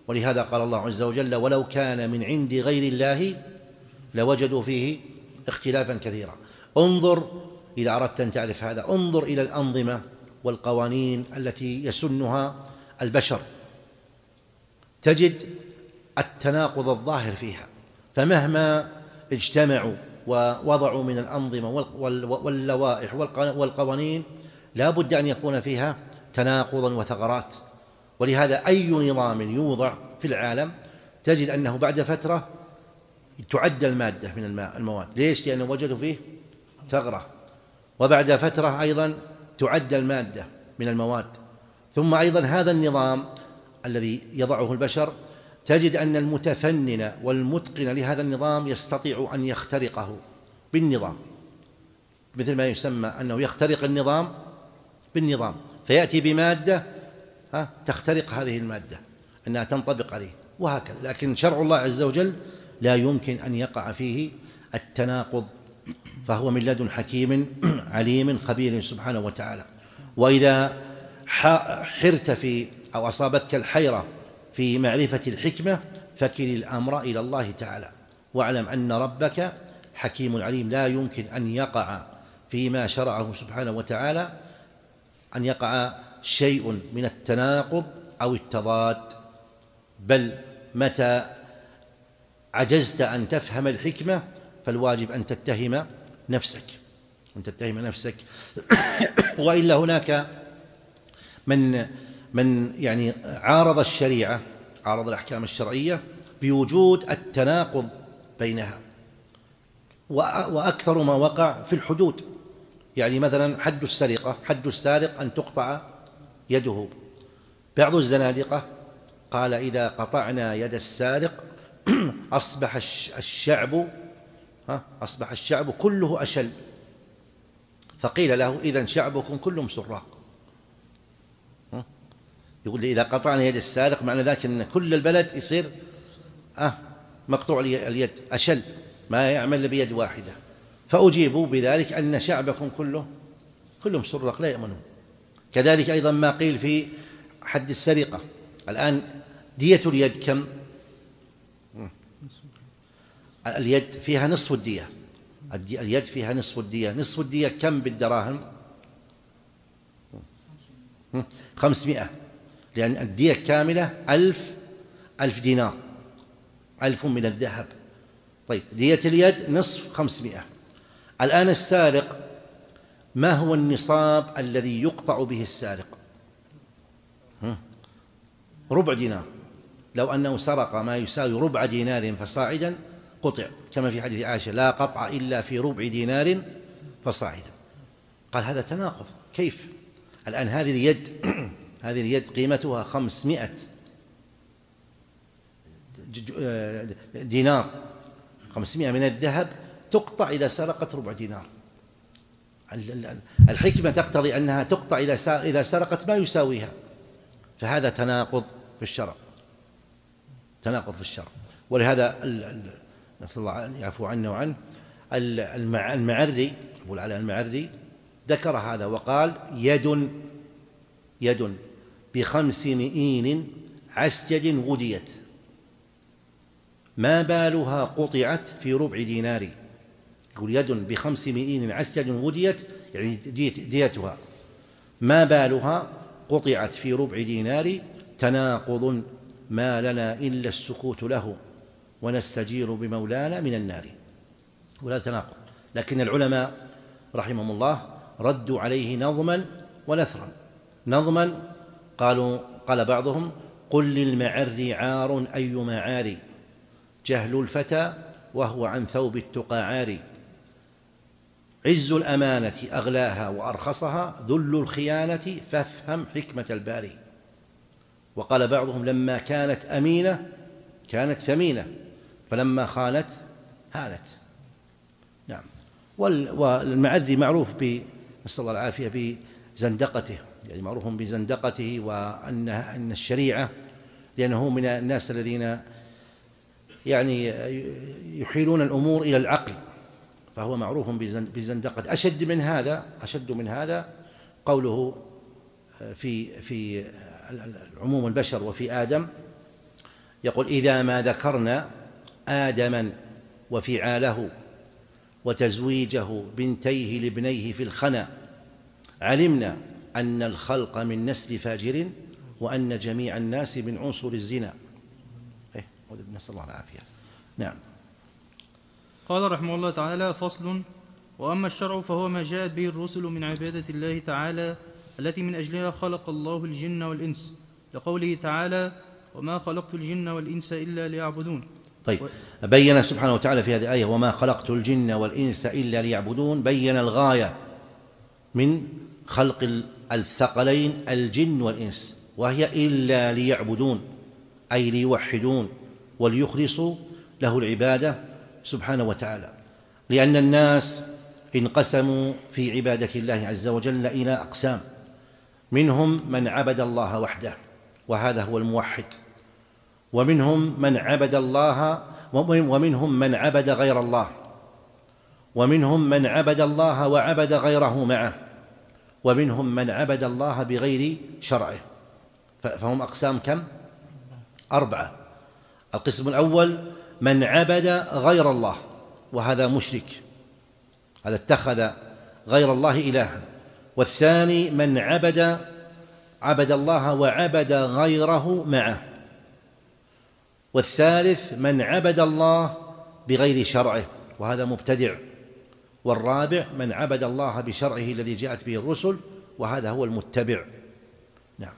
ولهذا قال الله عز وجل: ولو كان من عند غير الله لوجدوا فيه اختلافا كثيرا. انظر إذا أردت أن تعرف هذا، انظر إلى الأنظمة والقوانين التي يسنها البشر، تجد التناقض الظاهر فيها. فمهما اجتمعوا ووضعوا من الأنظمة واللوائح والقوانين لا بد أن يكون فيها تناقضا وثغرات. ولهذا أي نظام يوضع في العالم تجد أنه بعد فترة تعدل المادة من المواد. ليش؟ لأنه وجدوا فيه ثغرة. وبعد فترة أيضا تعدل المادة من المواد. ثم أيضا هذا النظام الذي يضعه البشر تجد أن المتفنن والمتقن لهذا النظام يستطيع أن يخترقه بالنظام، مثل ما يسمى أنه يخترق النظام بالنظام، فيأتي بمادة تخترق هذه المادة أنها تنطبق عليه، وهكذا. لكن شرع الله عز وجل لا يمكن أن يقع فيه التناقض، فهو من لدن حكيم عليم خبير سبحانه وتعالى. وإذا حرت في أو أصابتك الحيرة في معرفة الحكمة فكل الأمر إلى الله تعالى، واعلم أن ربك حكيم عليم. لا يمكن أن يقع فيما شرعه سبحانه وتعالى أن يقع شيء من التناقض أو التضاد، بل متى عجزت أن تفهم الحكمة فالواجب أن تتهم نفسك أن تتهم نفسك وإلا هناك من من يعني عارض الشريعة، عارض الأحكام الشرعية بوجود التناقض بينها، وأكثر ما وقع في الحدود. يعني مثلا حد السرقة، حد السارق أن تقطع يده. بعض الزنادقة قال: إذا قطعنا يد السارق أصبح الشعب أصبح الشعب كله أشل. فقيل له: إذن شعبكم كلهم سراق. يقول لي: إذا قطعنا يد السارق معنى ذلك أن كل البلد يصير آه مقطوع اليد، أشل، ما يعمل بيد واحدة. فأجيبوا بذلك أن شعبكم كله كلهم سراق لا يأمنون. كذلك أيضا ما قيل في حد السرقة. الآن دية اليد كم؟ اليد فيها نصف الدية، اليد فيها نصف الدية. نصف الدية كم بالدراهم؟ خمسمائة، لأن الدية كاملة ألف ألف دينار، ألف من الذهب. طيب دية اليد نصف خمسمائة. الآن السارق ما هو النصاب الذي يقطع به السارق؟ ربع دينار. لو أنه سرق ما يساوي ربع دينار فصاعدا قطع، كما في حديث عائشة: لا قطع إلا في ربع دينار فصاعدا. قال: هذا تناقض، كيف؟ الآن هذه اليد هذه اليد قيمتها خمسمائة دينار، خمسمائة من الذهب تقطع إذا سرقت ربع دينار. الحكمة تقتضي أنها تقطع إذا سرقت ما يساويها. فهذا تناقض في الشرع، تناقض في الشرع. ولهذا نسأل الله أن يعفو عنا وعنه المعري، أبو العلاء المعري ذكر هذا وقال: يد يد بخمس مئين عسجد غديت ما بالها قطعت في ربع دينار. يقول: يد بخمس مئين عسجد غديت، يعني ديتها، ما بالها قطعت في ربع دينار. تناقض ما لنا إلا السكوت له ونستجير بمولانا من النار. ولا تناقض. لكن العلماء رحمهم الله ردوا عليه نظما ونثرا. نظما قالوا قال بعضهم: قل للمعر عار أي معار، جهل الفتى وهو عن ثوب التقى عاري، عز الأمانة أغلاها وأرخصها، ذل الخيانة فافهم حكمة الباري. وقال بعضهم: لما كانت أمينة كانت ثمينة، فلما خانت هانت. نعم. والمعري معروف ب نسأل الله العافية بزندقته، يعني معروف بزندقته، وأن أن الشريعة، لأنه من الناس الذين يعني يحيلون الأمور إلى العقل، فهو معروف بزندقته. أشد من هذا أشد من هذا قوله في في عموم البشر وفي آدم: يقول إذا ما ذكرنا آدما وفعاله وتزويجه بنتيه لابنيه في الخنا علمنا أن الخلق من نسل فاجر وأن جميع الناس من عنصر الزنا. إيه نسأل الله العافية. نعم. قال رحمه الله تعالى: فصل: وأما الشرع فهو ما جاءت به الرسل من عبادة الله تعالى التي من أجلها خلق الله الجن والإنس، لقوله تعالى: وما خلقت الجن والإنس إلا ليعبدون. طيب، بين سبحانه وتعالى في هذه الآية وما خلقت الجن والإنس إلا ليعبدون، بين الغاية من خلق الثقلين الجن والإنس، وهي إلا ليعبدون، أي ليوحدون وليخلصوا له العبادة سبحانه وتعالى، لأن الناس انقسموا في عبادة الله عز وجل إلى أقسام، منهم من عبد الله وحده وهذا هو الموحد، ومنهم من عبد الله ومنهم من عبد غير الله، ومنهم من عبد الله وعبد غيره معه، ومنهم من عبد الله بغير شرعه. فهم أقسام كم؟ أربعة. القسم الأول من عبد غير الله، وهذا مشرك، هذا اتخذ غير الله إلها. والثاني من عبد عبد الله وعبد غيره معه. والثالث من عبد الله بغير شرعه، وهذا مبتدع. والرابع من عبد الله بشرعه الذي جاءت به الرسل، وهذا هو المتبع. نعم.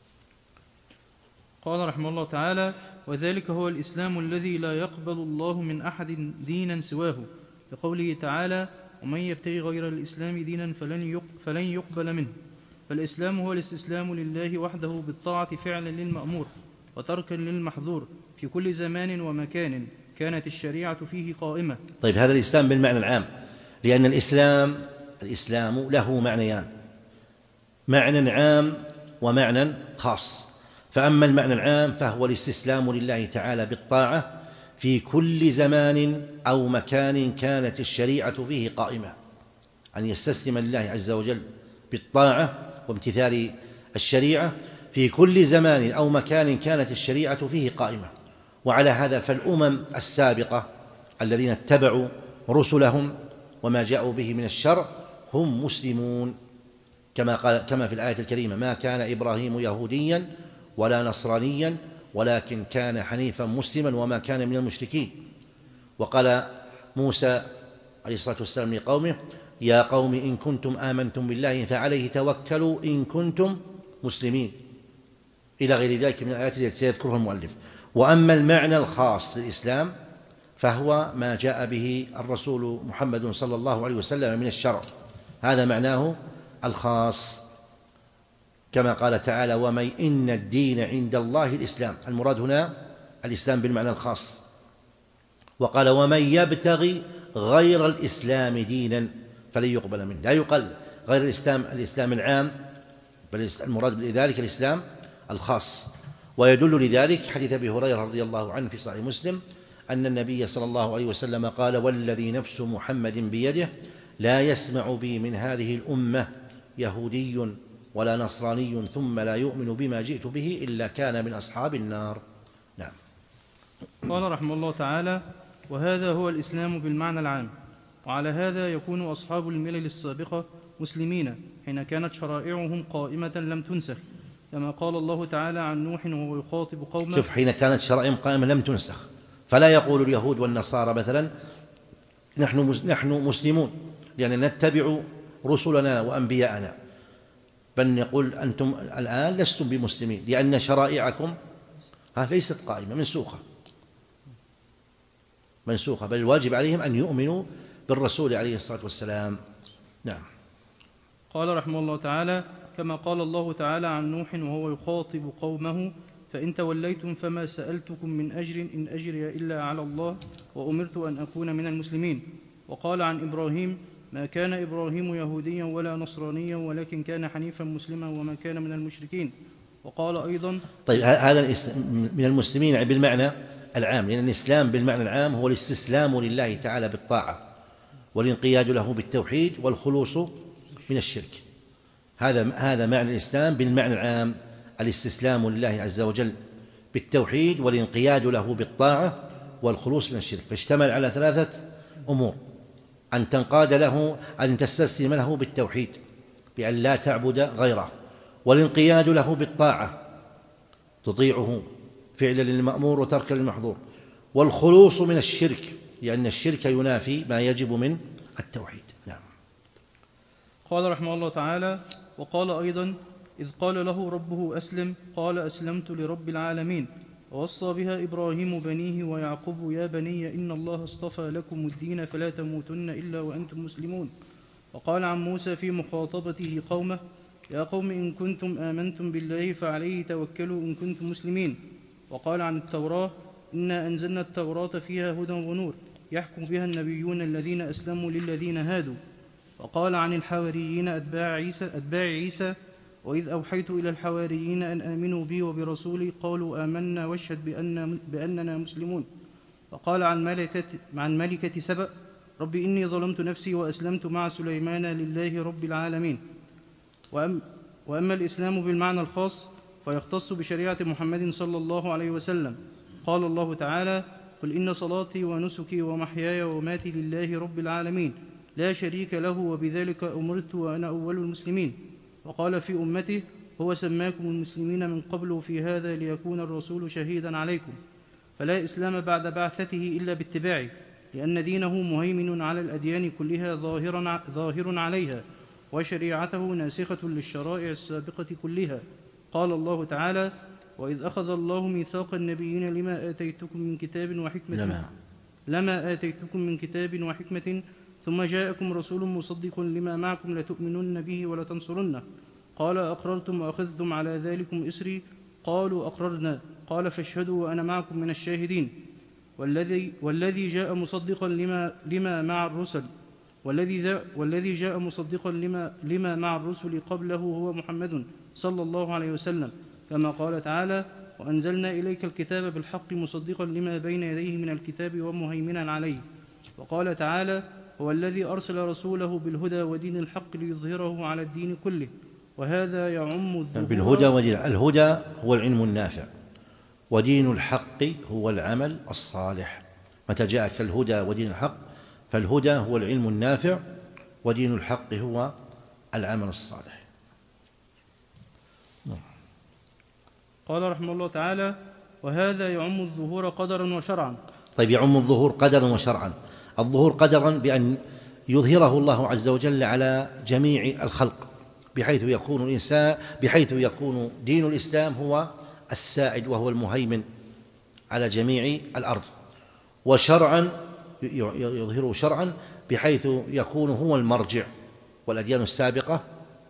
قال رحمه الله تعالى: وذلك هو الإسلام الذي لا يقبل الله من أحد دينا سواه، لقوله تعالى: ومن يبتغي غير الإسلام دينا فلن فلن يقبل منه. فالإسلام هو الاستسلام لله وحده بالطاعة فعلا للمأمور وتركا للمحظور في كل زمان ومكان كانت الشريعة فيه قائمة. طيب، هذا الإسلام بالمعنى العام، لأن الإسلام الإسلام له معنيان، معنى عام ومعنى خاص. فأما المعنى العام فهو الاستسلام لله تعالى بالطاعة في كل زمان أو مكان كانت الشريعة فيه قائمة، أن يستسلم لله عز وجل بالطاعة وامتثال الشريعة في كل زمان أو مكان كانت الشريعة فيه قائمة. وعلى هذا فالأمم السابقة الذين اتبعوا رسلهم وما جاءوا به من الشرع هم مسلمون، كما قال كما في الآية الكريمة: ما كان إبراهيم يهوديا ولا نصرانيا ولكن كان حنيفا مسلما وما كان من المشركين. وقال موسى عليه الصلاة والسلام لقومه: يا قوم إن كنتم آمنتم بالله فعليه توكلوا إن كنتم مسلمين، إلى غير ذلك من الآيات التي سيذكرها المؤلف. وأما المعنى الخاص للإسلام فهو ما جاء به الرسول محمد صلى الله عليه وسلم من الشرع، هذا معناه الخاص، كما قال تعالى: ومن إن الدين عند الله الإسلام. المراد هنا الإسلام بالمعنى الخاص. وقال: ومن يبتغي غير الإسلام دينا فلن يقبل منه. لا يقل غير الإسلام الإسلام العام، بل المراد بذلك الإسلام الخاص. ويدل لذلك حديث أبي هريرة رضي الله عنه في صحيح مسلم أن النبي صلى الله عليه وسلم قال: والذي نفس محمد بيده لا يسمع بي من هذه الأمة يهودي ولا نصراني ثم لا يؤمن بما جئت به إلا كان من أصحاب النار. نعم. قال رحمه الله تعالى: وهذا هو الإسلام بالمعنى العام. وعلى هذا يكون أصحاب الملل السابقة مسلمين حين كانت شرائعهم قائمة لم تنسخ، كما قال الله تعالى عن نوح وهو يخاطب قومه. شوف، حين كانت شرائعهم قائمة لم تنسخ، فلا يقول اليهود والنصارى مثلا نحن نحن مسلمون لأن نتبع رسلنا وأنبياءنا، بل يقول أنتم الآن لستم بمسلمين لأن شرائعكم ليست قائمة، منسوخة منسوخة بل الواجب عليهم أن يؤمنوا بالرسول عليه الصلاة والسلام. نعم. قال رحمه الله تعالى: كما قال الله تعالى عن نوح وهو يخاطب قومه: فإن توليتم فما سألتكم من أجر إن أجري إلا على الله وأمرت أن أكون من المسلمين. وقال عن إبراهيم: ما كان إبراهيم يهوديا ولا نصرانيا ولكن كان حنيفا مسلما وما كان من المشركين. وقال أيضا. طيب، هذا من المسلمين بالمعنى العام، لأن الإسلام بالمعنى العام هو الاستسلام لله تعالى بالطاعة والانقياد له بالتوحيد والخلوص من الشرك. هذا هذا معنى الإسلام بالمعنى العام، الاستسلام لله عز وجل بالتوحيد والانقياد له بالطاعة والخلوص من الشرك، فاشتمل على ثلاثة أمور: أن تنقاد له، أن تستسلم له بالتوحيد بأن لا تعبد غيره، والانقياد له بالطاعة تطيعه فعلا للمأمور وتركا للمحظور، والخلوص من الشرك لأن الشرك ينافي ما يجب من التوحيد. نعم. قال رحمه الله تعالى: وقال أيضا: إذ قال له ربه أسلم قال أسلمت لرب العالمين، ووصى بها إبراهيم بنيه ويعقوب يا بني إن الله اصطفى لكم الدين فلا تموتن إلا وأنتم مسلمون. وقال عن موسى في مخاطبته قومه: يا قوم إن كنتم آمنتم بالله فعليه توكلوا إن كنتم مسلمين. وقال عن التوراة: إنا أنزلنا التوراة فيها هدى ونور يحكم بها النبيون الذين أسلموا للذين هادوا. وقال عن الحواريين أتباع عيسى, أتباع عيسى: وإذ أوحيت إلى الحواريين أن آمنوا بي وبرسولي قالوا آمنا واشهد بأن بأننا مسلمون. وقال عن ملكة, عن ملكة سبأ: رب إني ظلمت نفسي وأسلمت مع سليمان لله رب العالمين. وأم وأما الإسلام بالمعنى الخاص فيختص بشريعة محمد صلى الله عليه وسلم. قال الله تعالى: قل إن صلاتي ونسكي ومحياي ومماتي لله رب العالمين لا شريك له وبذلك أمرت وأنا أول المسلمين. وقال في أمته: هو سماكم المسلمين من قبل وفي هذا ليكون الرسول شهيدا عليكم. فلا إسلام بعد بعثته إلا باتباعه، لأن دينه مهيمن على الأديان كلها ظاهر, ظاهر عليها، وشريعته ناسخة للشرائع السابقة كلها. قال الله تعالى: وإذ أخذ الله ميثاق النبيين لما آتيتكم من كتاب وحكمة لما, لما آتيتكم من كتاب وحكمة ثم جاءكم رسول مصدق لما معكم لتؤمنن به ولتنصرنه. قال: أقررتم وأخذتم على ذلكم إسري؟ قالوا: أقررنا. قال: فاشهدوا وأنا معكم من الشاهدين. والذي, والذي جاء مصدقا لما, لما مع الرسل والذي, والذي جاء مصدقا لما, لما مع الرسل قبله هو محمد صلى الله عليه وسلم، كما قال تعالى: وأنزلنا إليك الكتاب بالحق مصدقا لما بين يديه من الكتاب ومهيمنا عليه. وقال تعالى: هو الذي أرسل رسوله بالهدى ودين الحق ليظهره على الدين كله، وهذا يعم الظهور. بالهدى ودين الهدى هو العلم النافع، ودين الحق هو العمل الصالح. متى جاءك الهدى ودين الحق فالهدى هو العلم النافع ودين الحق هو العمل الصالح. قال رحمه الله تعالى: وهذا يعم الظهور قدرا وشرعا. طيب، يعم الظهور قدرا وشرعا. الظهور قدرا بأن يظهره الله عز وجل على جميع الخلق، بحيث يكون الإنسان بحيث يكون دين الإسلام هو السائد وهو المهيمن على جميع الأرض. وشرعا يظهره شرعا بحيث يكون هو المرجع، والأديان السابقة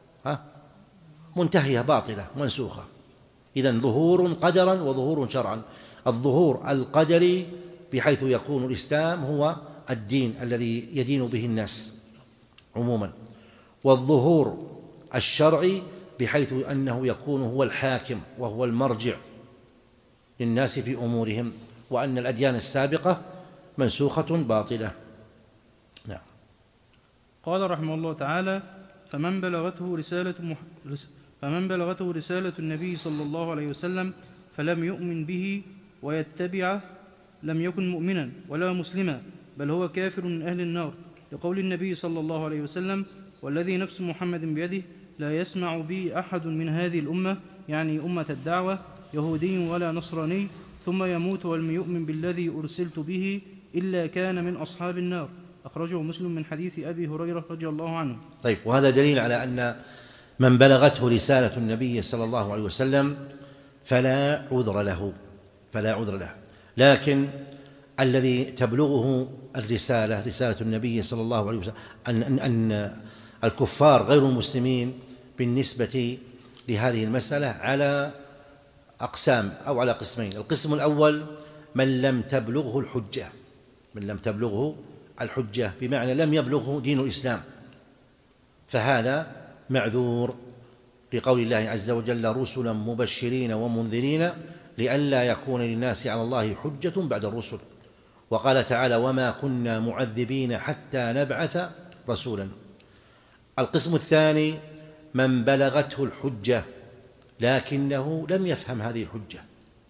منتهية باطلة منسوخة. إذن ظهور قدرا وظهور شرعا. الظهور القدري بحيث يكون الإسلام هو الدين الذي يدين به الناس عموما، والظهور الشرعي بحيث أنه يكون هو الحاكم وهو المرجع للناس في أمورهم، وأن الأديان السابقة منسوخة باطلة. نعم. قال رحمه الله تعالى: فمن بلغته رسالة مح... رس... فمن بلغته رسالة النبي صلى الله عليه وسلم فلم يؤمن به ويتبعه لم يكن مؤمنا ولا مسلما، بل هو كافر من أهل النار، لقول النبي صلى الله عليه وسلم: والذي نفس محمد بيده لا يسمع بي أحد من هذه الأمة، يعني أمة الدعوة، يهودي ولا نصراني، ثم يموت ولم يؤمن بالذي أرسلت به إلا كان من أصحاب النار. أخرجه مسلم من حديث أبي هريرة رضي الله عنه. طيب، وهذا دليل على أن من بلغته رسالة النبي صلى الله عليه وسلم فلا عذر له فلا عذر له لكن الذي تبلغه الرسالة رسالة النبي صلى الله عليه وسلم أن, أن, أن الكفار غير المسلمين بالنسبة لهذه المسألة على أقسام أو على قسمين. القسم الأول من لم تبلغه الحجة من لم تبلغه الحجة بمعنى لم يبلغه دين الإسلام، فهذا معذور لقول الله عز وجل: رسلا مبشرين ومنذرين لئلا يكون للناس على الله حجة بعد الرسل. وقال تعالى: وما كنا معذبين حتى نبعث رسولا. القسم الثاني من بلغته الحجة لكنه لم يفهم هذه الحجة،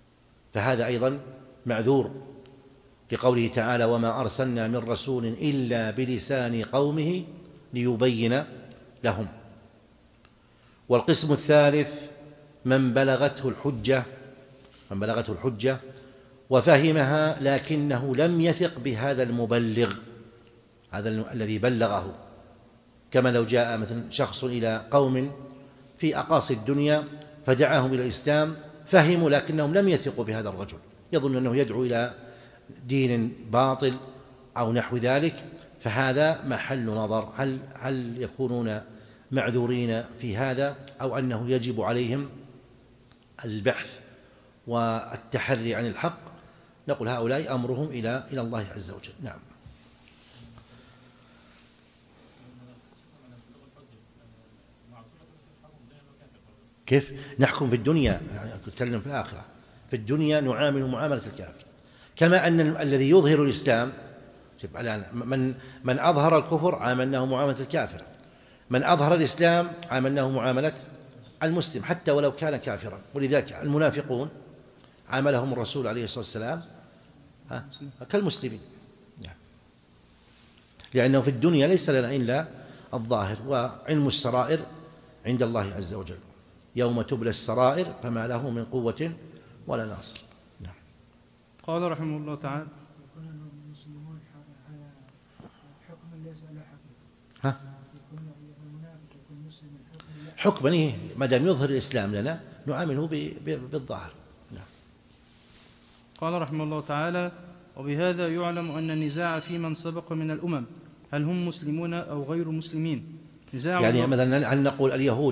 فهذا أيضا معذور لقوله تعالى وما أرسلنا من رسول إلا بلسان قومه ليبين لهم. والقسم الثالث من بلغته الحجة من بلغته الحجة وفهمها لكنه لم يثق بهذا المبلغ، هذا الذي بلغه، كما لو جاء مثلا شخص إلى قوم في أقاصي الدنيا فدعاهم إلى الإسلام، فهموا لكنهم لم يثقوا بهذا الرجل، يظن أنه يدعو إلى دين باطل أو نحو ذلك، فهذا محل نظر، هل هل يكونون معذورين في هذا أو أنه يجب عليهم البحث والتحري عن الحق؟ نقول هؤلاء أمرهم إلى إلى الله عز وجل. نعم. كيف نحكم في الدنيا؟ نتكلم في الآخرة. في الدنيا نعامل معاملة الكافر، كما أن الذي يظهر الإسلام الآن من من أظهر الكفر عاملناه معاملة الكافر، من أظهر الإسلام عاملناه معاملة المسلم حتى ولو كان كافرا. ولذلك المنافقون عاملهم الرسول عليه الصلاة والسلام كالمسلمين، لأنه في الدنيا ليس لنا إلا الظاهر، وعلم السرائر عند الله عز وجل، يوم تبلى السرائر فما له من قوة ولا ناصر. نعم. قال رحمه الله تعالى يكون المسلمون على حكم ليس له حقيقة. ها؟ يكون المنافق يكون مسلم حكم حكما إيه؟ ما دام يظهر الإسلام لنا نعامله بالظاهر. نعم. قال رحمه الله تعالى وبهذا يعلم أن النزاع في من سبق من الأمم هل هم مسلمون أو غير مسلمين نزاع يعني مثلا هل نقول اليهود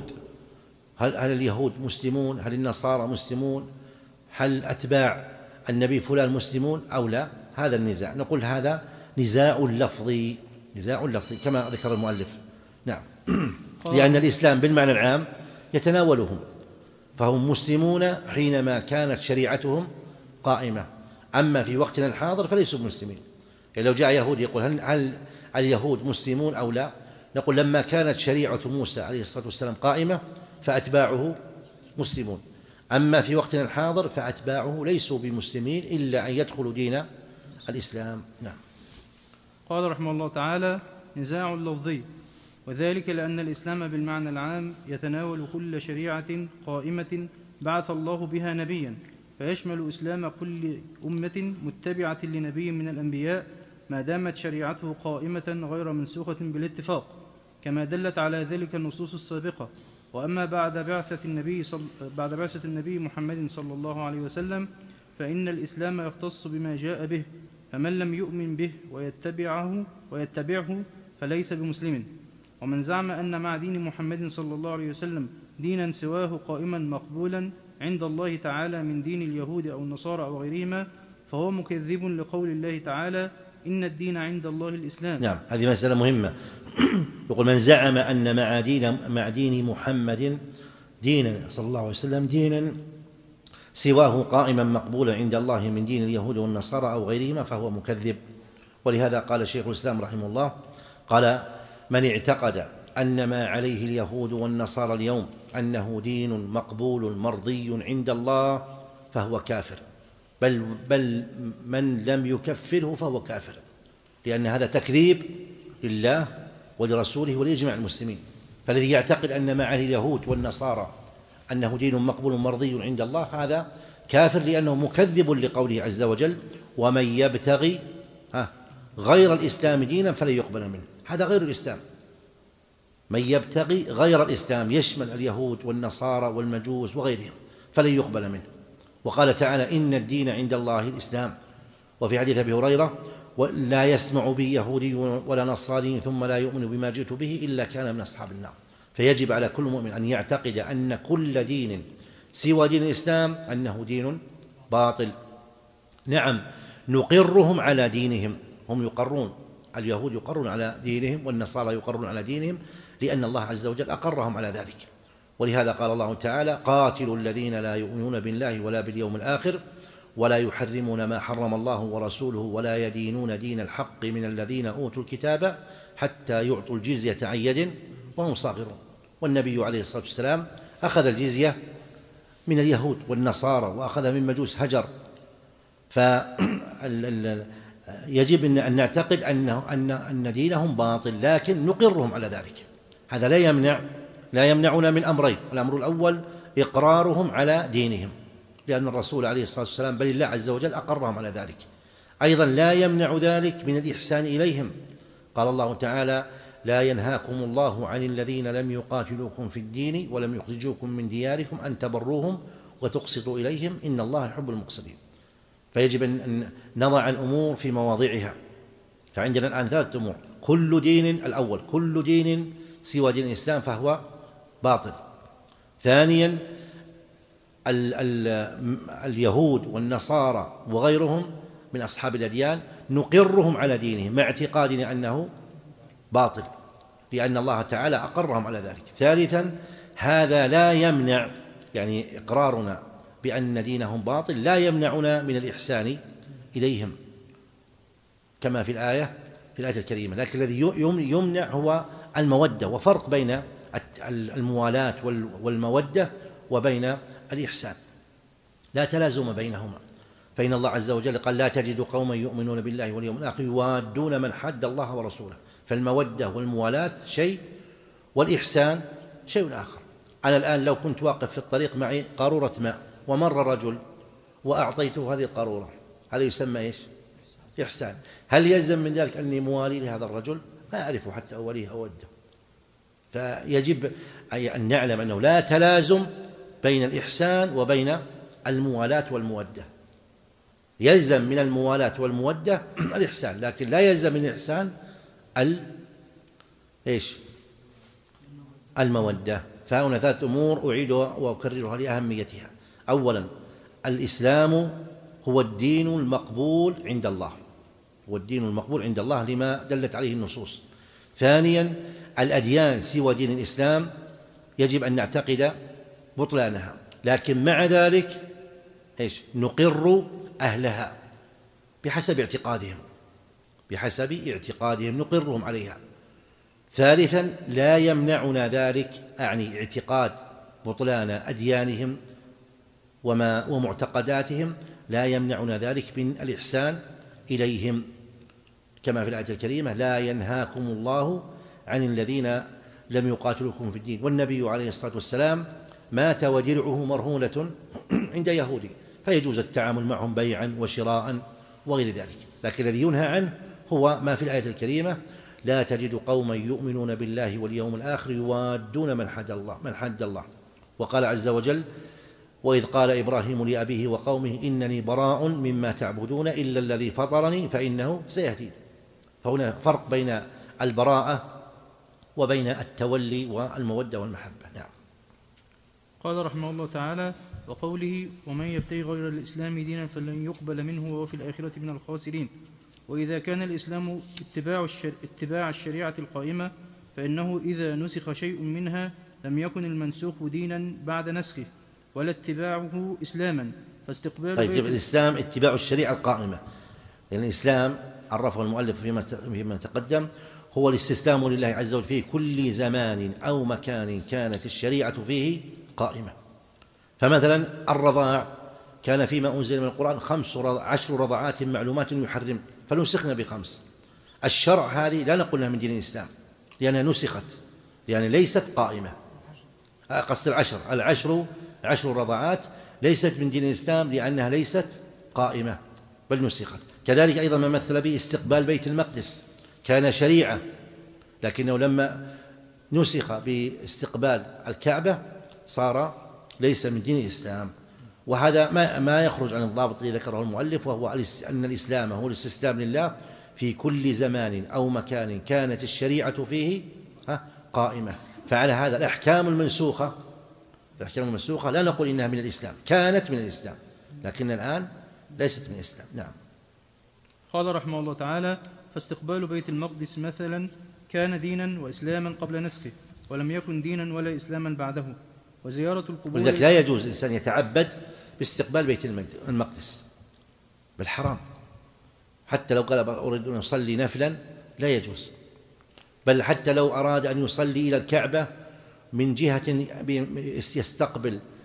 هل هل اليهود مسلمون؟ هل النصارى مسلمون؟ هل أتباع النبي فلان مسلمون أو لا؟ هذا النزاع، نقول هذا نزاع لفظي، نزاع لفظي كما ذكر المؤلف. نعم. لأن الإسلام بالمعنى العام يتناولهم، فهم مسلمون حينما كانت شريعتهم قائمة، أما في وقتنا الحاضر فليسوا مسلمين. يعني لو جاء يهود يقول هل, هل اليهود مسلمون أو لا؟ نقول لما كانت شريعة موسى عليه الصلاة والسلام قائمة فأتباعه مسلمون، أما في وقتنا الحاضر فأتباعه ليسوا بمسلمين إلا أن يدخلوا دين الإسلام. نعم. قال رحمه الله تعالى نزاع لفظي، وذلك لأن الإسلام بالمعنى العام يتناول كل شريعة قائمة بعث الله بها نبيا، فيشمل إسلام كل أمة متبعة لنبي من الأنبياء ما دامت شريعته قائمة غير منسوخة بالاتفاق، كما دلت على ذلك النصوص السابقة. وأما بعد بعثة النبي صل... بعد بعثة النبي محمد صلى الله عليه وسلم فإن الإسلام يختص بما جاء به، فمن لم يؤمن به ويتبعه ويتبعه فليس بمسلم. ومن زعم أن مع دين محمد صلى الله عليه وسلم دينا سواه قائما مقبولا عند الله تعالى من دين اليهود أو النصارى أو غيرهما فهو مكذب لقول الله تعالى إن الدين عند الله الإسلام. نعم، هذه مسألة مهمة. يقول من زعم أن مع دين, مع دين محمد دينا صلى الله عليه وسلم دينا سواه قائما مقبولا عند الله من دين اليهود والنصارى أو غيرهما فهو مكذب. ولهذا قال شيخ الإسلام رحمه الله قال من اعتقد أن ما عليه اليهود والنصارى اليوم أنه دين مقبول مرضي عند الله فهو كافر، بل, بل من لم يكفره فهو كافر، لأن هذا تكذيب لله ولرسوله ولإجماع المسلمين. فالذي يعتقد أن ما عليه اليهود والنصارى أنه دين مقبول مرضي عند الله هذا كافر، لأنه مكذب لقوله عز وجل ومن يبتغي غير الإسلام دينا فلن يقبل منه. هذا غير الإسلام، من يبتغي غير الإسلام يشمل اليهود والنصارى والمجوس وغيرهم فلن يقبل منه. وقال تعالى إن الدين عند الله الإسلام. وفي حديث أبي هريرة لا يسمع بي يهودي ولا نصراني ثم لا يؤمن بما جئت به إلا كان من أصحاب النار. فيجب على كل مؤمن أن يعتقد أن كل دين سوى دين الإسلام أنه دين باطل. نعم، نقرهم على دينهم، هم يقرون، اليهود يقرون على دينهم والنصارى يقرون على دينهم، لأن الله عز وجل أقرهم على ذلك. ولهذا قال الله تعالى قاتلوا الذين لا يؤمنون بالله ولا باليوم الآخر ولا يحرمون ما حرم الله ورسوله ولا يدينون دين الحق من الذين أوتوا الكتاب حتى يعطوا الجزية عن يد وهم صاغرون. والنبي عليه الصلاة والسلام أخذ الجزية من اليهود والنصارى وأخذها من مجوس هجر، فيجب أن نعتقد أنه أن أن دينهم باطل، لكن نقرهم على ذلك. هذا لا يمنع لا يمنعنا من أمرين: الأمر الأول إقرارهم على دينهم، لأن الرسول عليه الصلاة والسلام بل الله عز وجل أقرهم على ذلك. أيضا لا يمنع ذلك من الإحسان إليهم. قال الله تعالى: لا ينهاكم الله عن الذين لم يقاتلوكم في الدين ولم يخرجوكم من دياركم أن تبروهم وتقسطوا إليهم إن الله يحب المقسطين. فيجب أن نضع الأمور في مواضعها. فعندنا الآن ثلاثة أمور: كل دين، الأول كل دين سوى دين الإسلام فهو باطل. ثانيا ال ال اليهود والنصارى وغيرهم من أصحاب الأديان نقرهم على دينهم مع اعتقادنا أنه باطل، لأن الله تعالى أقرهم على ذلك. ثالثا هذا لا يمنع، يعني إقرارنا بأن دينهم باطل لا يمنعنا من الإحسان إليهم كما في الآية في الآية الكريمة، لكن الذي يمنع هو المودة، وفرق بين الموالاة والمودة وبين الإحسان، لا تلازم بينهما. فإن الله عز وجل قال: لا تجد قوما يؤمنون بالله واليوم الآخر يوادون من حد الله ورسوله. فالمودة والموالاة شيء، والإحسان شيء آخر. أنا الآن لو كنت واقف في الطريق معي قارورة ماء ومر رجل وأعطيته هذه القارورة، هذا يسمى إيش؟ إحسان. هل يلزم من ذلك أني موالي لهذا الرجل؟ ما أعرفه حتى أوليه أوده. فيجب أن نعلم أنه لا تلازم بين الإحسان وبين الموالاة والمودة. يلزم من الموالاة والمودة الإحسان، لكن لا يلزم من الإحسان ال إيش؟ المودة. فهنا ثلاث أمور أعيدها وأكررها لأهميتها. أولا الإسلام هو الدين المقبول عند الله، هو الدين المقبول عند الله لما دلت عليه النصوص. ثانيا الأديان سوى دين الإسلام يجب أن نعتقد بطلانها، لكن مع ذلك إيش؟ نقر أهلها بحسب اعتقادهم بحسب اعتقادهم نقرهم عليها. ثالثا لا يمنعنا ذلك، أعني اعتقاد بطلان أديانهم وما ومعتقداتهم، لا يمنعنا ذلك من الإحسان إليهم كما في الآية الكريمة: لا ينهاكم الله عن الذين لم يقاتلوكم في الدين. والنبي عليه الصلاة والسلام مات ودرعه مرهونة عند يهودي، فيجوز التعامل معهم بيعا وشراء وغير ذلك. لكن الذي ينهى عنه هو ما في الآية الكريمة: لا تجد قوما يؤمنون بالله واليوم الآخر يوادون من حد الله من حد الله. وقال عز وجل: وإذ قال إبراهيم لأبيه وقومه إنني براء مما تعبدون إلا الذي فطرني فإنه سيهدين. فهنا فرق بين البراءة وبين التولي والمودة والمحبة. نعم. قال رحمه الله تعالى: وقوله: ومن يبتغي غير الإسلام دينا فلن يقبل منه وهو في الآخرة من الخاسرين. وإذا كان الإسلام اتباع, الشر... اتباع الشريعة القائمة، فإنه إذا نسخ شيء منها لم يكن المنسوخ دينا بعد نسخه ولا اتباعه إسلاما، فاستقبال طيب الإسلام اتباع الشريعة القائمة، لأن الإسلام عرفه المؤلف فيما فيما تقدم هو الاستسلام لله عز وجل في كل زمان أو مكان كانت الشريعة فيه قائمة. فمثلا الرضاع كان فيما أنزل من القرآن خمس عشر رضعات معلومات يحرم، فنسخنا بخمس. الشرع هذه لا نقول لها من دين الإسلام لأنها نسخت، يعني ليست قائمة. قصد العشر العشر عشر رضعات ليست من دين الإسلام لأنها ليست قائمة بل نسخت. كذلك أيضا ما مثل به استقبال بيت المقدس، كان شريعة لكنه لما نسخ باستقبال الكعبة صار ليس من دين الإسلام. وهذا ما ما يخرج عن الضابط الذي ذكره المؤلف، وهو أن الإسلام هو الاستسلام لله في كل زمان أو مكان كانت الشريعة فيه قائمة. فعلى هذا الأحكام المنسوخة الأحكام المنسوخة لا نقول إنها من الإسلام، كانت من الإسلام لكن الآن ليست من الإسلام. نعم. قال رحمه الله تعالى: فاستقبال بيت المقدس مثلا كان دينا وإسلاما قبل نسخه، ولم يكن دينا ولا إسلاما بعده. وزيارة القبور، ولذلك لا يجوز الإنسان يتعبد باستقبال بيت المقدس، بل حرام. حتى لو قال أريد أن أصلي نفلا لا يجوز، بل حتى لو أراد أن يصلي إلى الكعبة من جهة يستقبل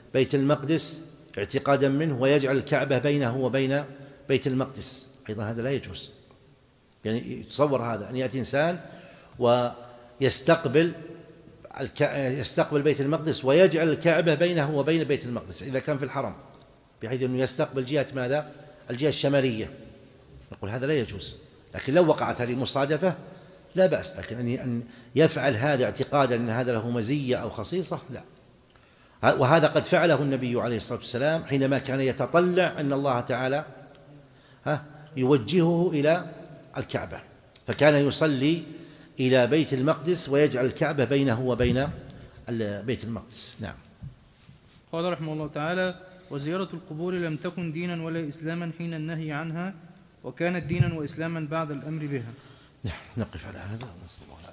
بيت المقدس اعتقادا منه ويجعل الكعبة بينه وبين بيت المقدس، أيضا هذا لا يجوز. يعني يتصور هذا أن يأتي إنسان ويستقبل يستقبل بيت المقدس ويجعل الكعبة بينه وبين بيت المقدس إذا كان في الحرم، بحيث أنه يستقبل جهة ماذا؟ الجهة الشمالية، نقول هذا لا يجوز. لكن لو وقعت هذه المصادفة لا بأس، لكن أن يفعل هذا اعتقادا أن هذا له مزية أو خصيصة لا. وهذا قد فعله النبي عليه الصلاة والسلام حينما كان يتطلع أن الله تعالى يوجهه إلى الكعبة، فكان يصلي إلى بيت المقدس ويجعل الكعبة بينه وبين بيت المقدس. نعم. قال رحمه الله تعالى: وزيارة القبور لم تكن دينا ولا إسلاما حين النهي عنها، وكانت دينا وإسلاما بعد الأمر بها. نعم، نقف على هذا.